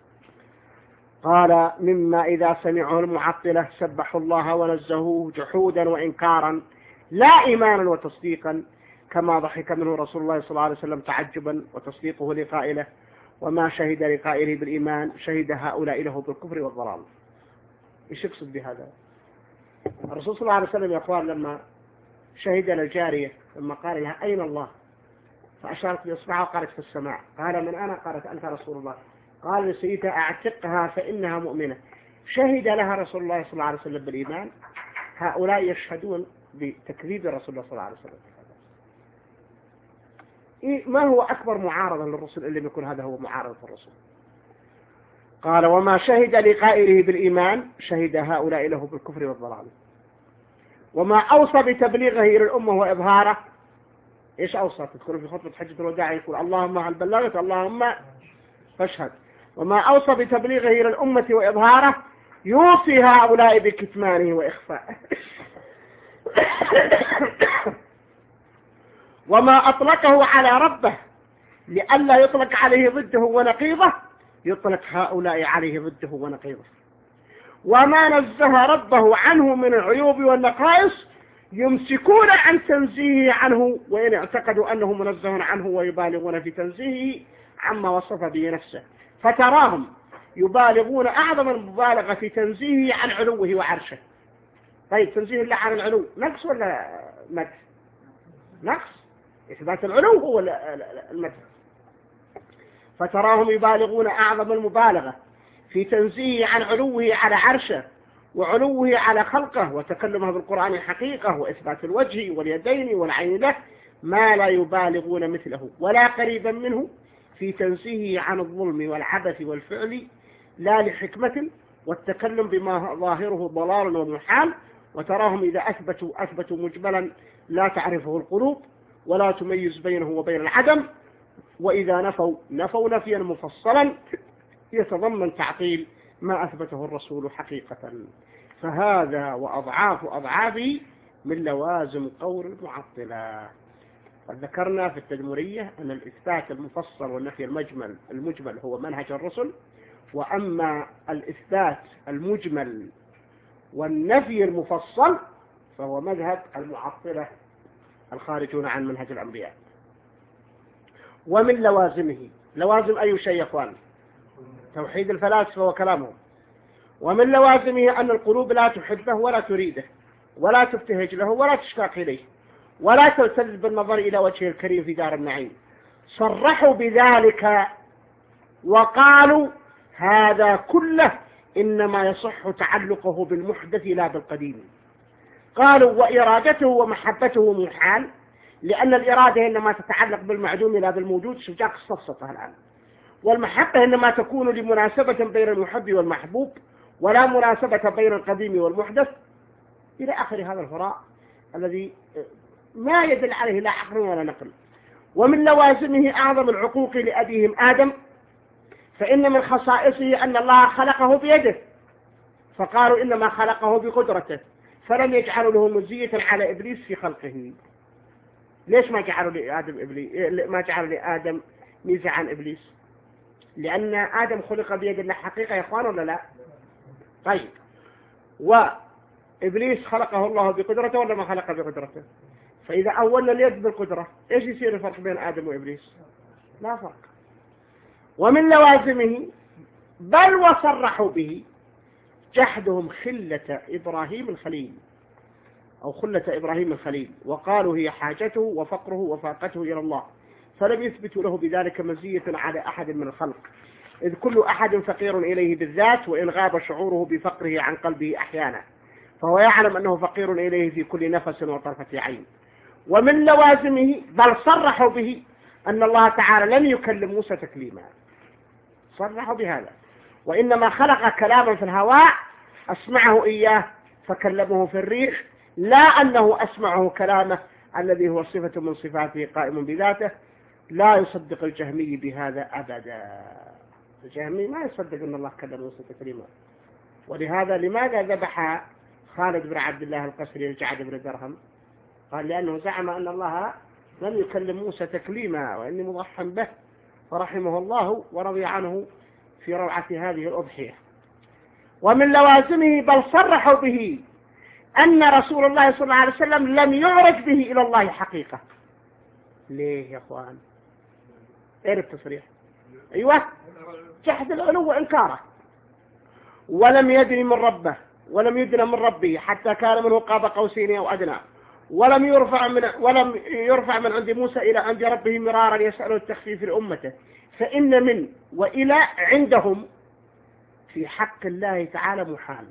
Speaker 2: قال مما إذا سمعه المعطلة سبحوا الله ونزهوه جحودا وإنكارا لا إيمانا وتصديقا، كما ضحك منه رسول الله صلى الله عليه وسلم تعجبا، وتصديقه لقائله وما شهد لقائله بالإيمان شهد هؤلاء له بالكفر والضلال. إيش يقصد بهذا؟ الرسول صلى الله عليه وسلم يقول لما شهد للجارية لما قال لها أين الله، فأشارت بإصبعها وقالت في السماء. قال من أنا؟ قالت أنت رسول الله. قال لسيدها أعتقها فإنها مؤمنة. شهد لها رسول الله صلى الله عليه وسلم بالإيمان. هؤلاء يشهدون بتكذيب رسول الله صلى الله عليه وسلم. إيه ما هو أكبر معارضة للرسول اللي يكون هذا هو معارضة الرسول؟ قال وما شهد لقائله بالإيمان شهد هؤلاء له بالكفر والضلال. وما أوصى بتبليغه إلى الأمة وإظهاره. إيش أوصى؟ تذكروا في خطبة حجة الوداع يقول اللهم هل بلغت اللهم فاشهد. وما أوصى بتبليغه إلى الأمة وإظهاره يوصي هؤلاء بكتمانه وإخفائه. وما أطلقه على ربه لئلا يطلق عليه ضده ونقيضه يطلق هؤلاء عليه ضده ونقيضه. وما نزه ربه عنه من العيوب والنقائص يمسكون عن تنزيهه عنه، وإن اعتقدوا أنه منزه عنه ويبالغون في تنزيهه عما وصف به نفسه، فتراهم يبالغون أعظم المبالغة في تنزيهه عن علوه وعرشه. طيب تنزيه الله عن العلو نقص ولا مدح؟ نقص. إثبات العلو هو المدح. فتراهم يبالغون أعظم المبالغة في تنزيه عن علوه على عرشه وعلوه على خلقه وتكلمه بالقرآن حقيقة وإثبات الوجه واليدين والعين له ما لا يبالغون مثله ولا قريبا منه في تنزيهه عن الظلم والعبث والفعل لا لحكمة والتكلم بما ظاهره ضلال ومحال. وتراهم إذا أثبتوا أثبتوا مجملا لا تعرفه القلوب ولا تميز بينه وبين العدم، وإذا نفوا نفوا نفيا مفصلا يتضمن تعطيل ما أثبته الرسول حقيقة. فهذا وأضعاف أضعافه من لوازم قول المعطلة. قد ذكرنا في التدمرية أن الإثبات المفصل والنفي المجمل المجمل هو منهج الرسل، وأما الإثبات المجمل والنفي المفصل فهو مذهب المعطلة الخارجون عن منهج الأنبياء. ومن لوازمه، لوازم أي شيء يا أخوان؟ توحيد الفلاسفة وكلامهم. ومن لوازمه أن القلوب لا تحبه ولا تريده ولا تبتهج له ولا تشتاق إليه ولا تلتذ بالنظر إلى وجهه الكريم في دار النعيم. صرحوا بذلك وقالوا هذا كله إنما يصح تعلقه بالمحدث لا بالقديم. قالوا وإرادته ومحبته محال، لأن الإرادة إنما تتعلق بالمعدوم لا بالموجود. شوف جاك الصفصفة الآن. والمحبة إنما تكون لمناسبة بين المحب والمحبوب ولا مناسبة بين القديم والمحدث، إلى آخر هذا الفراء الذي ما يدل عليه لا عقل ولا نقل. ومن لوازمه أعظم العقوق لأبيهم آدم، فإن من خصائصه أن الله خلقه بيده، فقالوا إنما خلقه بقدرته، فلم يجعلوا له مزية على إبليس في خلقه. ليش ما جعلوا لآدم إبليس ما جعلوا لآدم ميزة عن إبليس؟ لأن آدم خلق بيد الله حقيقة يا إخوان ولا لا؟ طيب، وإبليس خلقه الله بقدرته ولا ما خلقه بقدرته؟ فإذا أولنا اليد بالقدرة إيش يصير الفرق بين آدم وإبليس؟ لا فرق. ومن لوازمه بل وصرحوا به جحدهم خلة إبراهيم الخليل أو خلة إبراهيم الخليل، وقالوا هي حاجته وفقره وفاقته إلى الله، فلم يثبتوا له بذلك مزية على أحد من الخلق، إذ كل أحد فقير إليه بالذات، وإن غاب شعوره بفقره عن قلبه أحيانا فهو يعلم أنه فقير إليه في كل نفس وطرفة عين. ومن لوازمه بل صرحوا به أن الله تعالى لم يكلم موسى تكليما، صرحوا بهذا، وإنما خلق كلاما في الهواء أسمعه إياه فكلمه في الريح، لا أنه أسمعه كلامه الذي هو صفة من صفاته قائم بذاته. لا يصدق الجهمي بهذا أبدا. الجهمي ما يصدق أن الله كلم موسى تكليما. ولهذا لماذا ذبح خالد بن عبد الله القسري الجعد بن درهم؟ قال لأنه زعم أن الله لم يكلم موسى تكليما وإني مضحى به، فرحمه الله ورضي عنه في روعة هذه الأضحية. ومن لوازمه بل صرحوا به أن رسول الله صلى الله عليه وسلم لم يعرج به إلى الله حقيقة. ليه يا أخوان؟ إيه التصريح؟ أيوة، جحد العلو وإنكاره. ولم يدري من ربه ولم يدري من ربه حتى كان منه قاب قوسين أو أدنى، ولم يرفع من ولم يرفع من عند موسى إلى عند ربه مرارا يسأل التخفيف لأمته. فإن من وإلى عندهم في حق الله تعالى محال،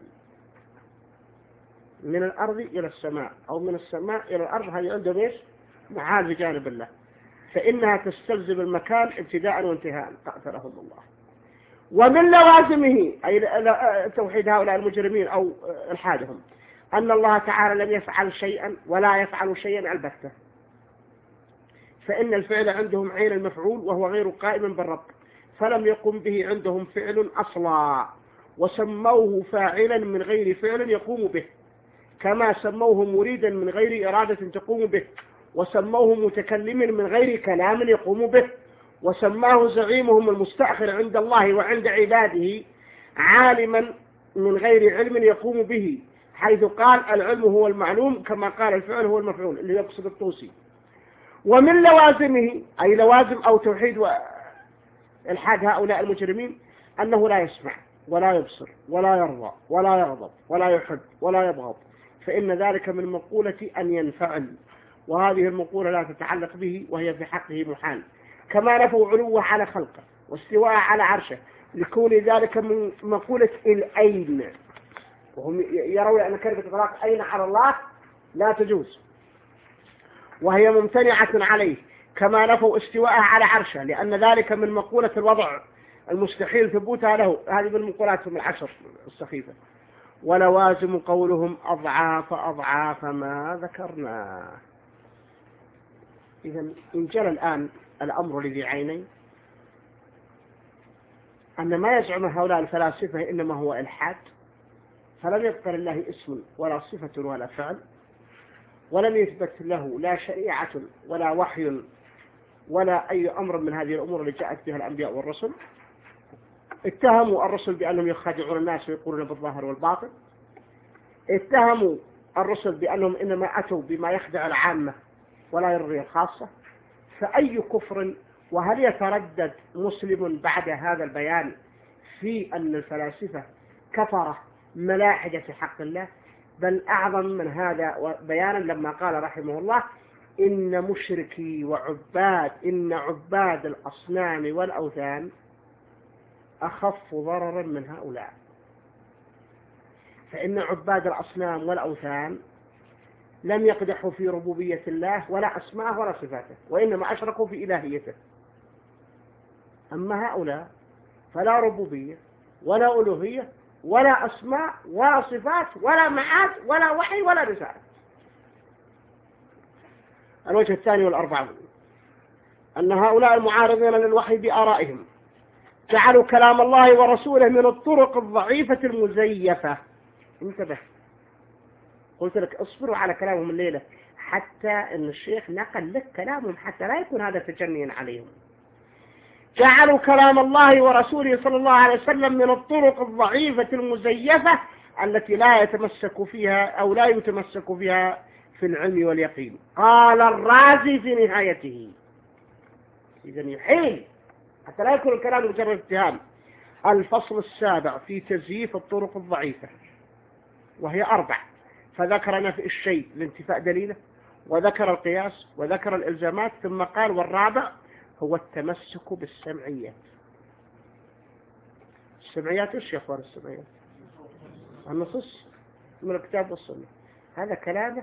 Speaker 2: من الأرض إلى السماء أو من السماء إلى الأرض، هذه عندهم إيش؟ محال بجانب الله، فإنها تستلزم المكان ابتداء وانتهاء قاتلهم الله. ومن لوازمه أي توحيد هؤلاء المجرمين أو الحادهم أن الله تعالى لم يفعل شيئا ولا يفعل شيئا البتة، فإن الفعل عندهم عين المفعول وهو غير قائم بالرب، فلم يقم به عندهم فعل أصلا، وسموه فاعلا من غير فعل يقوم به، كما سموه مريدا من غير إرادة تقوم به، وسموه متكلم من غير كلام يقوم به، وسماه زعيمهم المستأخر عند الله وعند عباده عالما من غير علم يقوم به، حيث قال العلم هو المعلوم كما قال الفعل هو المفعول اللي يقصد الطوسي. ومن لوازمه أي لوازم أو توحيد والحاد هؤلاء المجرمين أنه لا يسمع ولا يبصر ولا يرضى ولا يغضب ولا يحب ولا يبغض، فإن ذلك من مقولة أن ينفعل، وهذه المقولة لا تتعلق به وهي في حقه محال. كما نفوا علوه على خلقه واستواء على عرشه لكون ذلك من مقولة الأين، وهم يرون أن كلمة إطلاق أين على الله لا تجوز وهي ممتنعة عليه. كما نفوا استواءه على عرشه لأن ذلك من مقولة الوضع المستحيل ثبوتها له، هذه من مقولاتهم العشر السخيفة. ولوازم قولهم أضعاف أضعاف ما ذكرنا. إذا انجلى الآن الأمر لذي عينين أن ما يزعم هؤلاء الفلاسفة إنما هو إلحاد، فلم يذكر الله اسم ولا صفة ولا فعل، ولم يثبت له لا شريعة ولا وحي ولا أي أمر من هذه الأمور اللي جاءت بها الأنبياء والرسل. اتهموا الرسل بأنهم يخادعون الناس ويقولون بالظاهر والباطن، اتهموا الرسل بأنهم إنما أتوا بما يخدع العامة ولا يرضي الخاصة. فأي كفر، وهل يتردد مسلم بعد هذا البيان في أن الفلاسفة كفرة ملاحدة في حق الله؟ بل أعظم من هذا بيانا لما قال رحمه الله: إن مشركي وعباد إن عباد الأصنام والأوثان أخف ضررا من هؤلاء. فإن عباد الأصنام والأوثان لم يقدحوا في ربوبية الله ولا أسماءه ولا صفاته، وإنما أشركوا في إلهيته. أما هؤلاء فلا ربوبية ولا ألوهية ولا أسماء ولا صفات ولا معاد ولا وحي ولا رسالة. الوجه الثاني والأربعون أن هؤلاء المعارضين للوحي بآرائهم جعلوا كلام الله ورسوله من الطرق الضعيفة المزيفة. انتبه، قلت لك اصبروا على كلامهم الليلة حتى أن الشيخ نقل لك كلامهم حتى لا يكون هذا تجنيا عليهم. جعلوا كلام الله ورسوله صلى الله عليه وسلم من الطرق الضعيفة المزيفة التي لا يتمسك فيها أو لا يتمسك فيها في العلم واليقين. قال الرازي في نهايته، إذن يحيل حتى لا يكون الكلام مجرد اتهام. الفصل السابع في تزييف الطرق الضعيفة، وهي أربع، فذكر نفي الشيء لانتفاء دليله، وذكر القياس، وذكر الإلزامات، ثم قال والرابع هو التمسك بالسمعيات. السمعيات إيش يا أخوان؟ السمعيات النصوص من الكتاب والسنة. هذا كلامه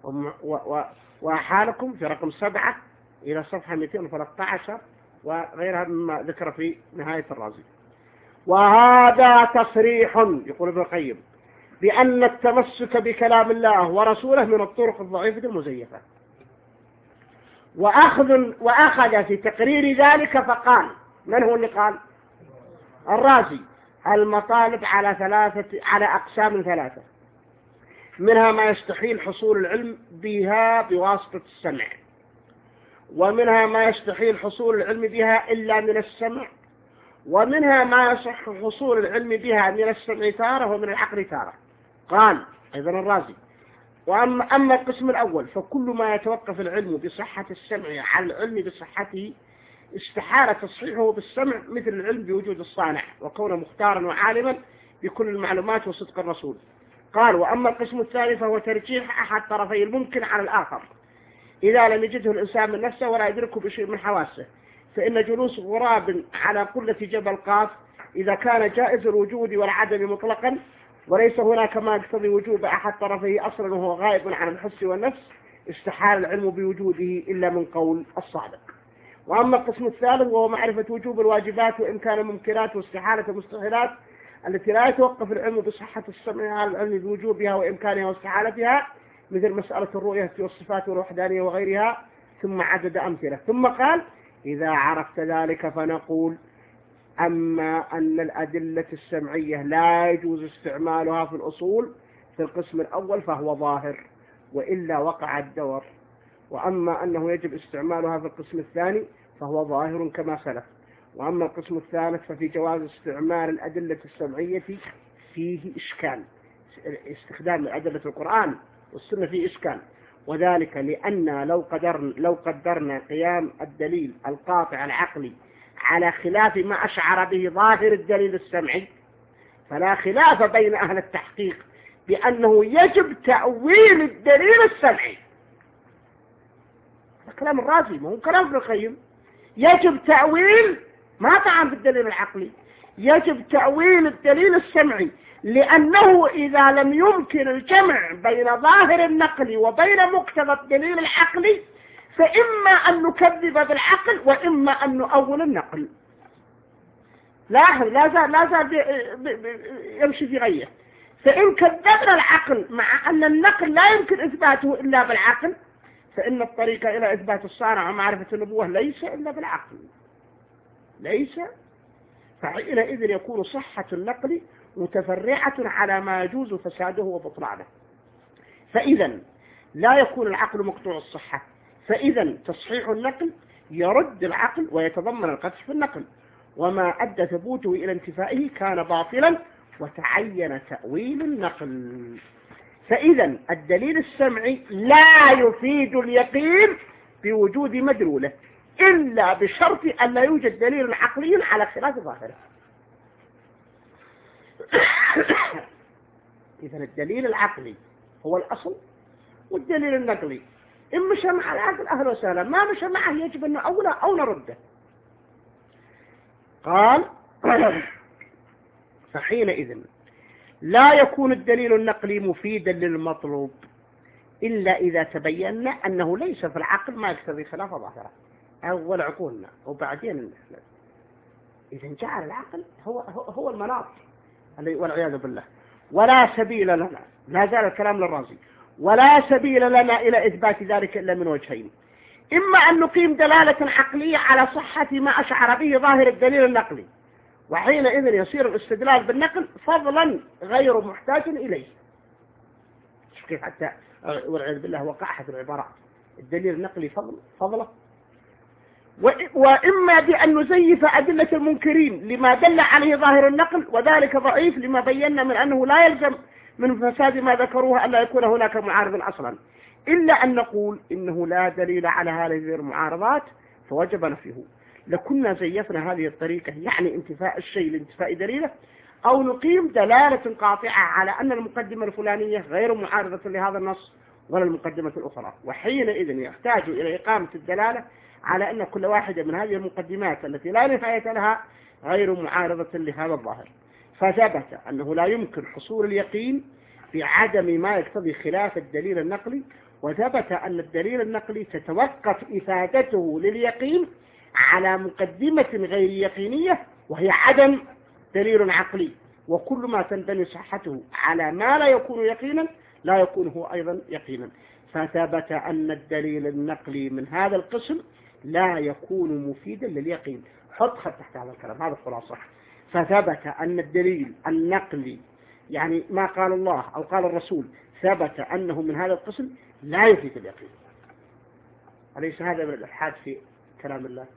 Speaker 2: وحالكم في رقم سبعة إلى صفحة مئتين وثلاثة عشر وغيرها مما ذكر في نهاية الرازي. وهذا تصريح، يقول ابن القيم، بأن التمسك بكلام الله ورسوله من الطرق الضعيفة المزيفة. وأخذ, وأخذ في تقرير ذلك فقال، من هو اللي قال؟ الرازي: المطالب على ثلاثة على أقسام ثلاثة، منها ما يستحيل حصول العلم بها بواسطة السمع، ومنها ما يستحيل حصول العلم بها إلا من السمع، ومنها ما يصح حصول العلم بها من السمع تارة ومن العقل تارة. قال أيضا الرازي: وأما أما القسم الأول فكل ما يتوقف العلم بصحة السمع على العلم بصحته استحال تصحيحه بالسمع، مثل العلم بوجود الصانع وكونه مختارا وعالما بكل المعلومات وصدق الرسول. قال: وأما القسم الثاني فهو ترجيح أحد طرفي الممكن على الآخر إذا لم يجده الإنسان من نفسه ولا يدركه بشيء من حواسه، فإن جلوس غراب على قلة جبل قاف إذا كان جائز الوجود والعدم مطلقا وليس هناك ما يقتضي وجوب أحد طرفيه أصلا وهو غائب عن الحس والنفس، استحال العلم بوجوده إلا من قول الصادق. وأما القسم الثالث وهو معرفة وجوب الواجبات وإمكان الممكنات واستحالة المستحيلات التي لا يتوقف العلم بصحة السمع على العلم بوجوبها وإمكانها واستحالتها، مثل مسألة الرؤية والصفات والوحدانية وغيرها، ثم عدد أمثلة. ثم قال: إذا عرفت ذلك فنقول: أما أن الأدلة السمعية لا يجوز استعمالها في الأصول في القسم الأول فهو ظاهر، وإلا وقع الدور. وأما أنه يجب استعمالها في القسم الثاني فهو ظاهر كما سلف. وأما القسم الثالث ففي جواز استعمال الأدلة السمعية فيه إشكال، استخدام الأدلة القرآن والسنة فيه إشكال، وذلك لأن لو قدرنا, لو قدرنا قيام الدليل القاطع العقلي على خلاف ما أشعر به ظاهر الدليل السمعي فلا خلاف بين أهل التحقيق بأنه يجب تأويل الدليل السمعي. كلام الرازي، ما هو كلام ابن القيم. يجب تأويل ما طعن في الدليل العقلي، يجب تأويل الدليل السمعي، لأنه إذا لم يمكن الجمع بين ظاهر النقل وبين مقتضى الدليل العقلي فإما أن نكذب بالعقل وإما أن نؤول النقل. لاحظ، لا زال لا زال يمشي في غيه. فإن كذبنا العقل مع أن النقل لا يمكن إثباته إلا بالعقل فإن الطريق إلى إثبات الصانع ومعرفة النبوة ليس إلا بالعقل، ليس. فحينئذ يكون صحة النقل متفرعة على ما يجوز فساده وبطلانه. فإذا لا يكون العقل مقطوع الصحة، فإذا تصحيح النقل يرد العقل ويتضمن القدح في النقل، وما أدى ثبوته إلى انتفائه كان باطلا وتعين تأويل النقل. فإذا الدليل السمعي لا يفيد اليقين بوجود مدلوله إلا بشرط أن لا يوجد دليل عقلي على خلاف ظاهره. إذن الدليل العقلي هو الأصل، والدليل النقلي إن مشى مع العقل أهلا وسهلا، ما مشى معه يجب أن نؤوله أو نرده. قال فحينئذ لا يكون الدليل النقلي مفيدا للمطلوب إلا إذا تبين أنه ليس في العقل ما يقتضي خلاف ظاهره. أول عقولنا وبعدين إذا جعل العقل هو هو المناط والعياذ بالله. ولا سبيل لنا، لا زال الكلام للرازي، ولا سبيل لنا إلى إثبات ذلك إلا من وجهين: إما أن نقيم دلالة عقلية على صحة ما أشعر به ظاهر الدليل النقلي، وحينئذ يصير الاستدلال بالنقل فضلا غير محتاج إليه. شوف كيف حتى والعياذ بالله وقعها في العبارات، الدليل النقلي فضل فضله. وإما بأن نزيف أدلة المنكرين لما دل عليه ظاهر النقل، وذلك ضعيف لما بينا من أنه لا يلزم من فساد ما ذكروه أن لا يكون هناك معارض أصلا، إلا أن نقول إنه لا دليل على هذه المعارضات فوجب نفيه. لكنا زيفنا هذه الطريقة، يعني انتفاء الشيء لانتفاء دليله، أو نقيم دلالة قاطعة على أن المقدمة الفلانية غير معارضة لهذا النص ولا المقدمة الأخرى، وحينئذ يحتاج إلى إقامة الدلالة على أن كل واحدة من هذه المقدمات التي لا نهاية لها غير معارضة لهذا الظاهر. فثبت أنه لا يمكن حصول اليقين بعدم ما يقتضي خلاف الدليل النقلي، وثبت أن الدليل النقلي تتوقف إفادته لليقين على مقدمة غير يقينية وهي عدم دليل عقلي، وكل ما تنبني صحته على ما لا يكون يقينا لا يكون هو أيضا يقينا. فثبت أن الدليل النقلي من هذا القسم لا يكون مفيدا لليقين. حط خط تحت هذا الكلام، هذا الخلاصة. فثبت أن الدليل النقلي، يعني ما قال الله أو قال الرسول، ثبت أنه من هذا القسم لا يفيد اليقين. أليس هذا من الإلحاد في كلام الله؟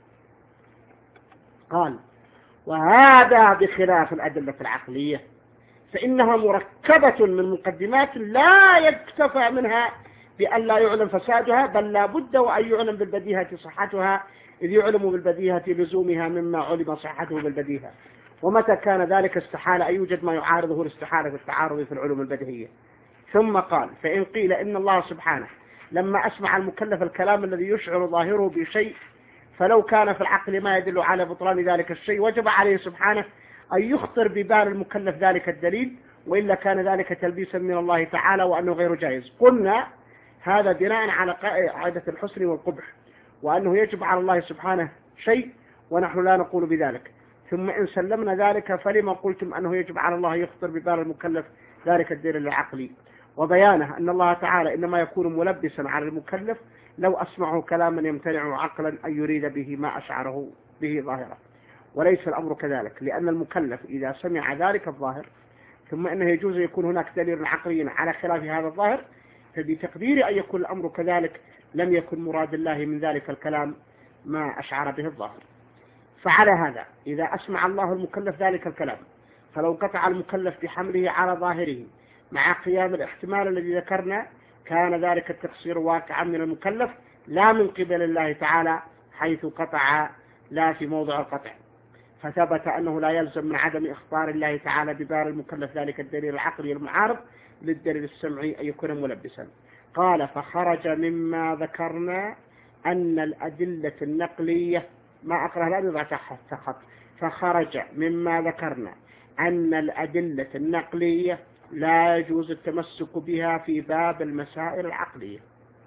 Speaker 2: قال: وهذا بخلاف الأدلة العقلية، فإنها مركبة من مقدمات لا يكتفى منها بأن لا يعلم فسادها، بل لا بد وأن يعلم بالبديهة صحتها، إذ يعلم بالبديهة لزومها مما علم صحته بالبديهة. ومتى كان ذلك استحال أن يوجد ما يعارضه الاستحالة في التعارض في العلوم البديهية. ثم قال: فإن قيل إن الله سبحانه لما أسمع المكلف الكلام الذي يشعر ظاهره بشيء، فلو كان في العقل ما يدل على بطلان ذلك الشيء وجب عليه سبحانه أن يخطر ببال المكلف ذلك الدليل، وإلا كان ذلك تلبيسا من الله تعالى وأنه غير جائز. قلنا هذا بناء على قاعدة الحسن والقبح، وأنه يجب على الله سبحانه شيء ونحن لا نقول بذلك. ثم إن سلمنا ذلك فلما قلتم أنه يجب على الله يخطر ببال المكلف ذلك الدليل العقلي؟ وبيانه أن الله تعالى إنما يكون ملبسا على المكلف لو أسمعه كلاما يمتنع عقلا أن يريد به ما أشعره به ظاهرة، وليس الأمر كذلك، لأن المكلف إذا سمع ذلك الظاهر ثم أنه يجوز يكون هناك دليل عقلي على خلاف هذا الظاهر، فبتقدير أن يكون الأمر كذلك لم يكن مراد الله من ذلك الكلام ما أشعر به الظاهر. فعلى هذا إذا أسمع الله المكلف ذلك الكلام، فلو قطع المكلف بحمله على ظاهره مع قيام الاحتمال الذي ذكرنا، كان ذلك التقصير واقعا من المكلف لا من قبل الله تعالى، حيث قطع لا في موضع القطع. فثبت أنه لا يلزم من عدم إخبار الله تعالى ببال المكلف ذلك الدليل العقلي المعارض للدليل السمعي أن يكون ملبسا. قال: فخرج مما ذكرنا أن الأدلة النقلية، ما أقرأ لا نضع تحت خط، فخرج مما ذكرنا أن الأدلة النقلية لا يجوز التمسك بها في باب المسائل العقلية.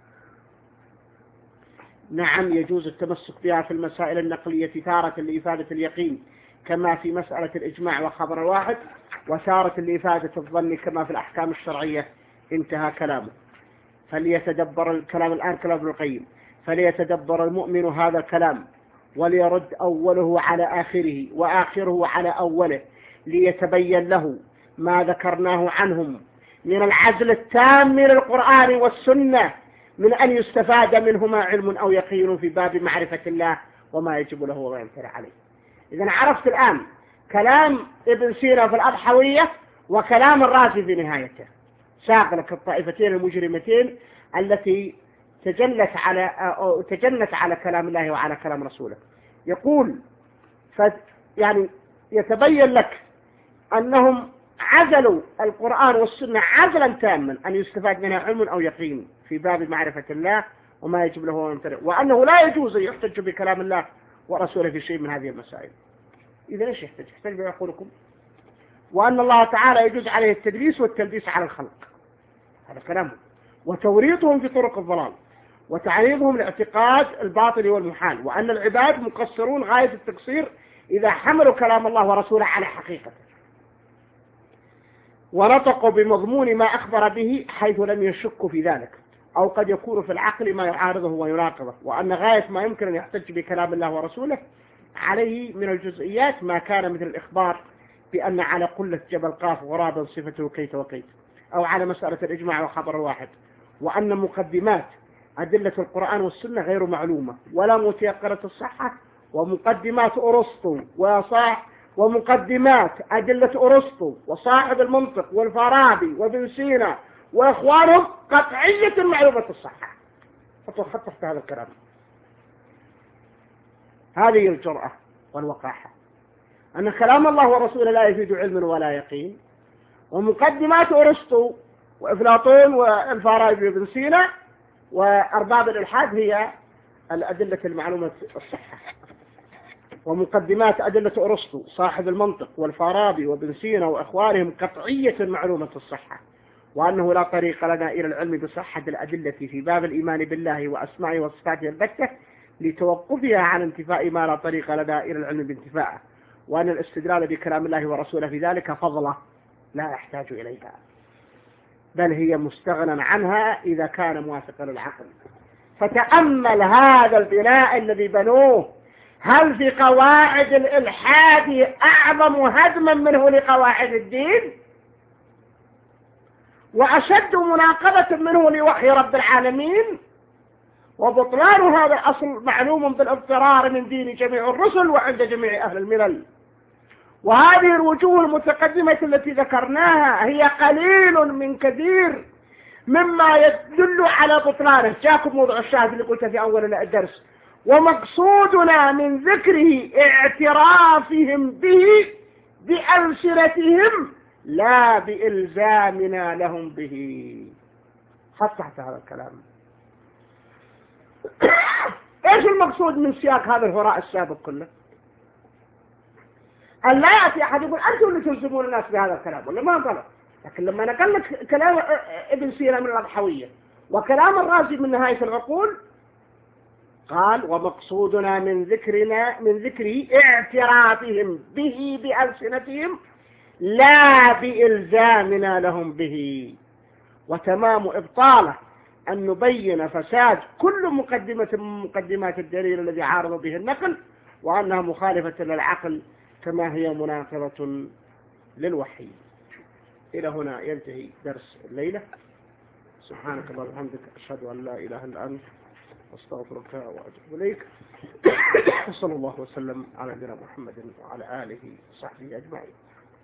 Speaker 2: نعم يجوز التمسك بها في المسائل النقلية تارة لإفادة اليقين كما في مسألة الإجماع وخبر الواحد، وتارة لإفادة الظن كما في الأحكام الشرعية. انتهى كلامه. فليتدبر الكلام الآن كلام ابن القيم، فليتدبر المؤمن هذا الكلام وليرد أوله على آخره وآخره على أوله، ليتبين له ما ذكرناه عنهم من العزل التام من القرآن والسنة، من أن يستفاد منهما علم أو يقين في باب معرفة الله وما يجب له وما يمتنع عليه. إذن عرفت الآن كلام ابن سينا في الأضحوية وكلام الرازي في نهايته، ساق لك الطائفتين المجرمتين التي تجلت على أو تجنت على كلام الله وعلى كلام رسوله. يقول ف يعني يتبين لك أنهم عزلوا القرآن والسنة عزلا تاما أن يستفاد منها علم أو يقين في باب معرفة الله وما يجب له ويمتنع، وأنه لا يجوز أن يحتج بكلام الله ورسوله في شيء من هذه المسائل. إذا ليش يحتج؟ يحتج بيقولكم وأن الله تعالى يجوز عليه التدليس والتلبيس على الخلق، هذا كلامه، وتوريطهم في طرق الضلال وتعريضهم لاعتقاد الباطل والمحال، وأن العباد مقصرون غاية التقصير إذا حملوا كلام الله ورسوله على حقيقته ونطقوا بمضمون ما أخبر به حيث لم يشكوا في ذلك، أو قد يكون في العقل ما يعارضه ويناقضه، وأن غاية ما يمكن أن يحتج بكلام الله ورسوله عليه من الجزئيات ما كان مثل الإخبار بأن على قلة جبل قاف غرابا صفته كيت وكيت، أو على مسألة الإجماع وخبر واحد، وأن مقدمات أدلة القرآن والسنة غير معلومة ولا متيقنة الصحة، ومقدمات أرسطو وصاح ومقدمات أدلة أرسطو وصاحب المنطق والفارابي وابن سينا وإخوانهم قطعية معلومة الصحة. حطوا تحت هذا الكلام. هذه الجرأة والوقاحة، أن كلام الله ورسوله لا يفيد علم ولا يقين، ومقدمات أرسطو وأفلاطون والفارابي وابن سينا وأرباب الإلحاد هي الأدلة المعلومة الصحة، ومقدمات أدلة أرسطو صاحب المنطق والفارابي وابن سينا وإخوانهم قطعية معلومة الصحة، وأنه لا طريق لنا إلى العلم بصحة الأدلة في باب الإيمان بالله وأسمائه وصفاته البتة لتوقفها عن انتفاء ما لا طريق لنا إلى العلم بانتفاءه، وأن الاستدلال بكلام الله ورسوله في ذلك فضله لا يحتاج إليها، بل هي مستغنى عنها إذا كان موافقا للعقل. فتأمل هذا البناء الذي بنوه، هل في قواعد الإلحاد أعظم هدما منه لقواعد الدين، وأشد مناقضة منه لوحي رب العالمين، وبطلان هذا الأصل معلوم بالاضطرار من دين جميع الرسل وعند جميع أهل الملل. وهذه الوجوه المتقدمة التي ذكرناها هي قليل من كثير مما يدل على بطلانه. جاكم موضوع الشاهد اللي قلته في أول الدرس، ومقصودنا من ذكره اعترافهم به بألسنتهم لا بإلزامنا لهم به. حط تحت هذا الكلام. ايش المقصود من سياق هذا الهراء السابق كله؟ أن لا يأتي أحد يقول أنتم اللي تلزمون الناس بهذا الكلام، ولا ما غلط. لكن لما نقل لك كلام ابن سينا من الأضحوية وكلام الرازي من نهاية العقول، قال ومقصودنا من ذكرنا من ذكره اعترافهم به بألسنتهم لا بإلزامنا لهم به. وتمام إبطاله أن نبين فساد كل مقدمة من مقدمات الدليل الذي عارض به النقل، وأنها مخالفة للعقل كما هي مناقضة للوحي. إلى هنا ينتهي درس الليلة. سبحانك اللهم وبحمدك، أشهد أن لا إله إلا أنت، أستغفرك وأتوب إليك. صلى الله وسلم على نبينا محمد وعلى آله وصحبه أجمعين.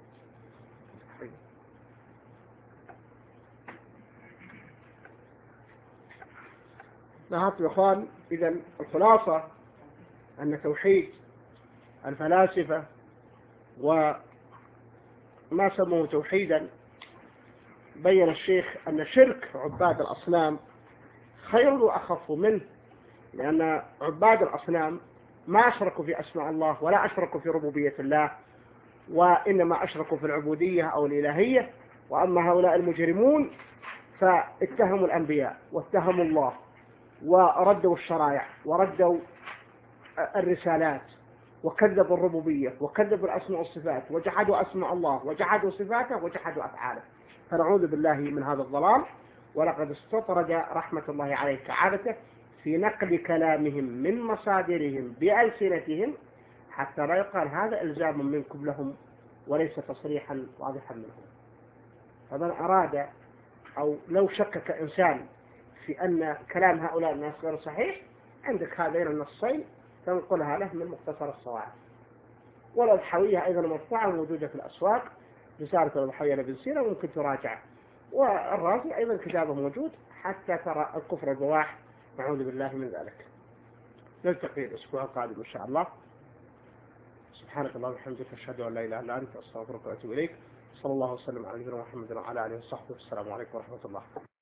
Speaker 2: لاحظوا يا إخوان، إذا الخلاصة أن توحيد الفلاسفة وما سموه توحيدا، بين الشيخ أن شرك عباد الأصنام خير وأخف منه، لأن عباد الأصنام ما أشركوا في أسماء الله ولا أشركوا في ربوبية الله، وإنما أشركوا في العبودية أو الإلهية. وأما هؤلاء المجرمون فاتهموا الأنبياء واتهموا الله وردوا الشرائع وردوا الرسالات وكذبوا الربوبية وكذبوا الأسماء والصفات وجحدوا أسماء الله وجحدوا صفاته وجحدوا أفعاله. فنعوذ بالله من هذا الضلال. ولقد استطرد رحمة الله عليه كعادته في نقل كلامهم من مصادرهم بألسنتهم حتى لا يقال هذا إلزام منكم لهم وليس تصريحا واضحا منهم. فمن أراد أو لو شكك إنسان في أن كلام هؤلاء الناس غير صحيح، عندك هذين النصين تنقلها له من مختصر الصواعق. والأضحوية أيضا مرفوعة موجودة في الأسواق، رسالة الأضحوية لابن سينا ممكن تراجع. والرازي أيضا كتابه موجود حتى ترى الكفر البواح، نعوذ بالله من ذلك. نلتقي الأسبوع القادم إن شاء الله. سبحانك اللهم وبحمدك أشهد أن لا إله إلا أنت أستغفرك وأتوب إليك. صلى الله وسلم على نبينا محمد وعلى آله وصحبه. السلام عليكم ورحمة الله.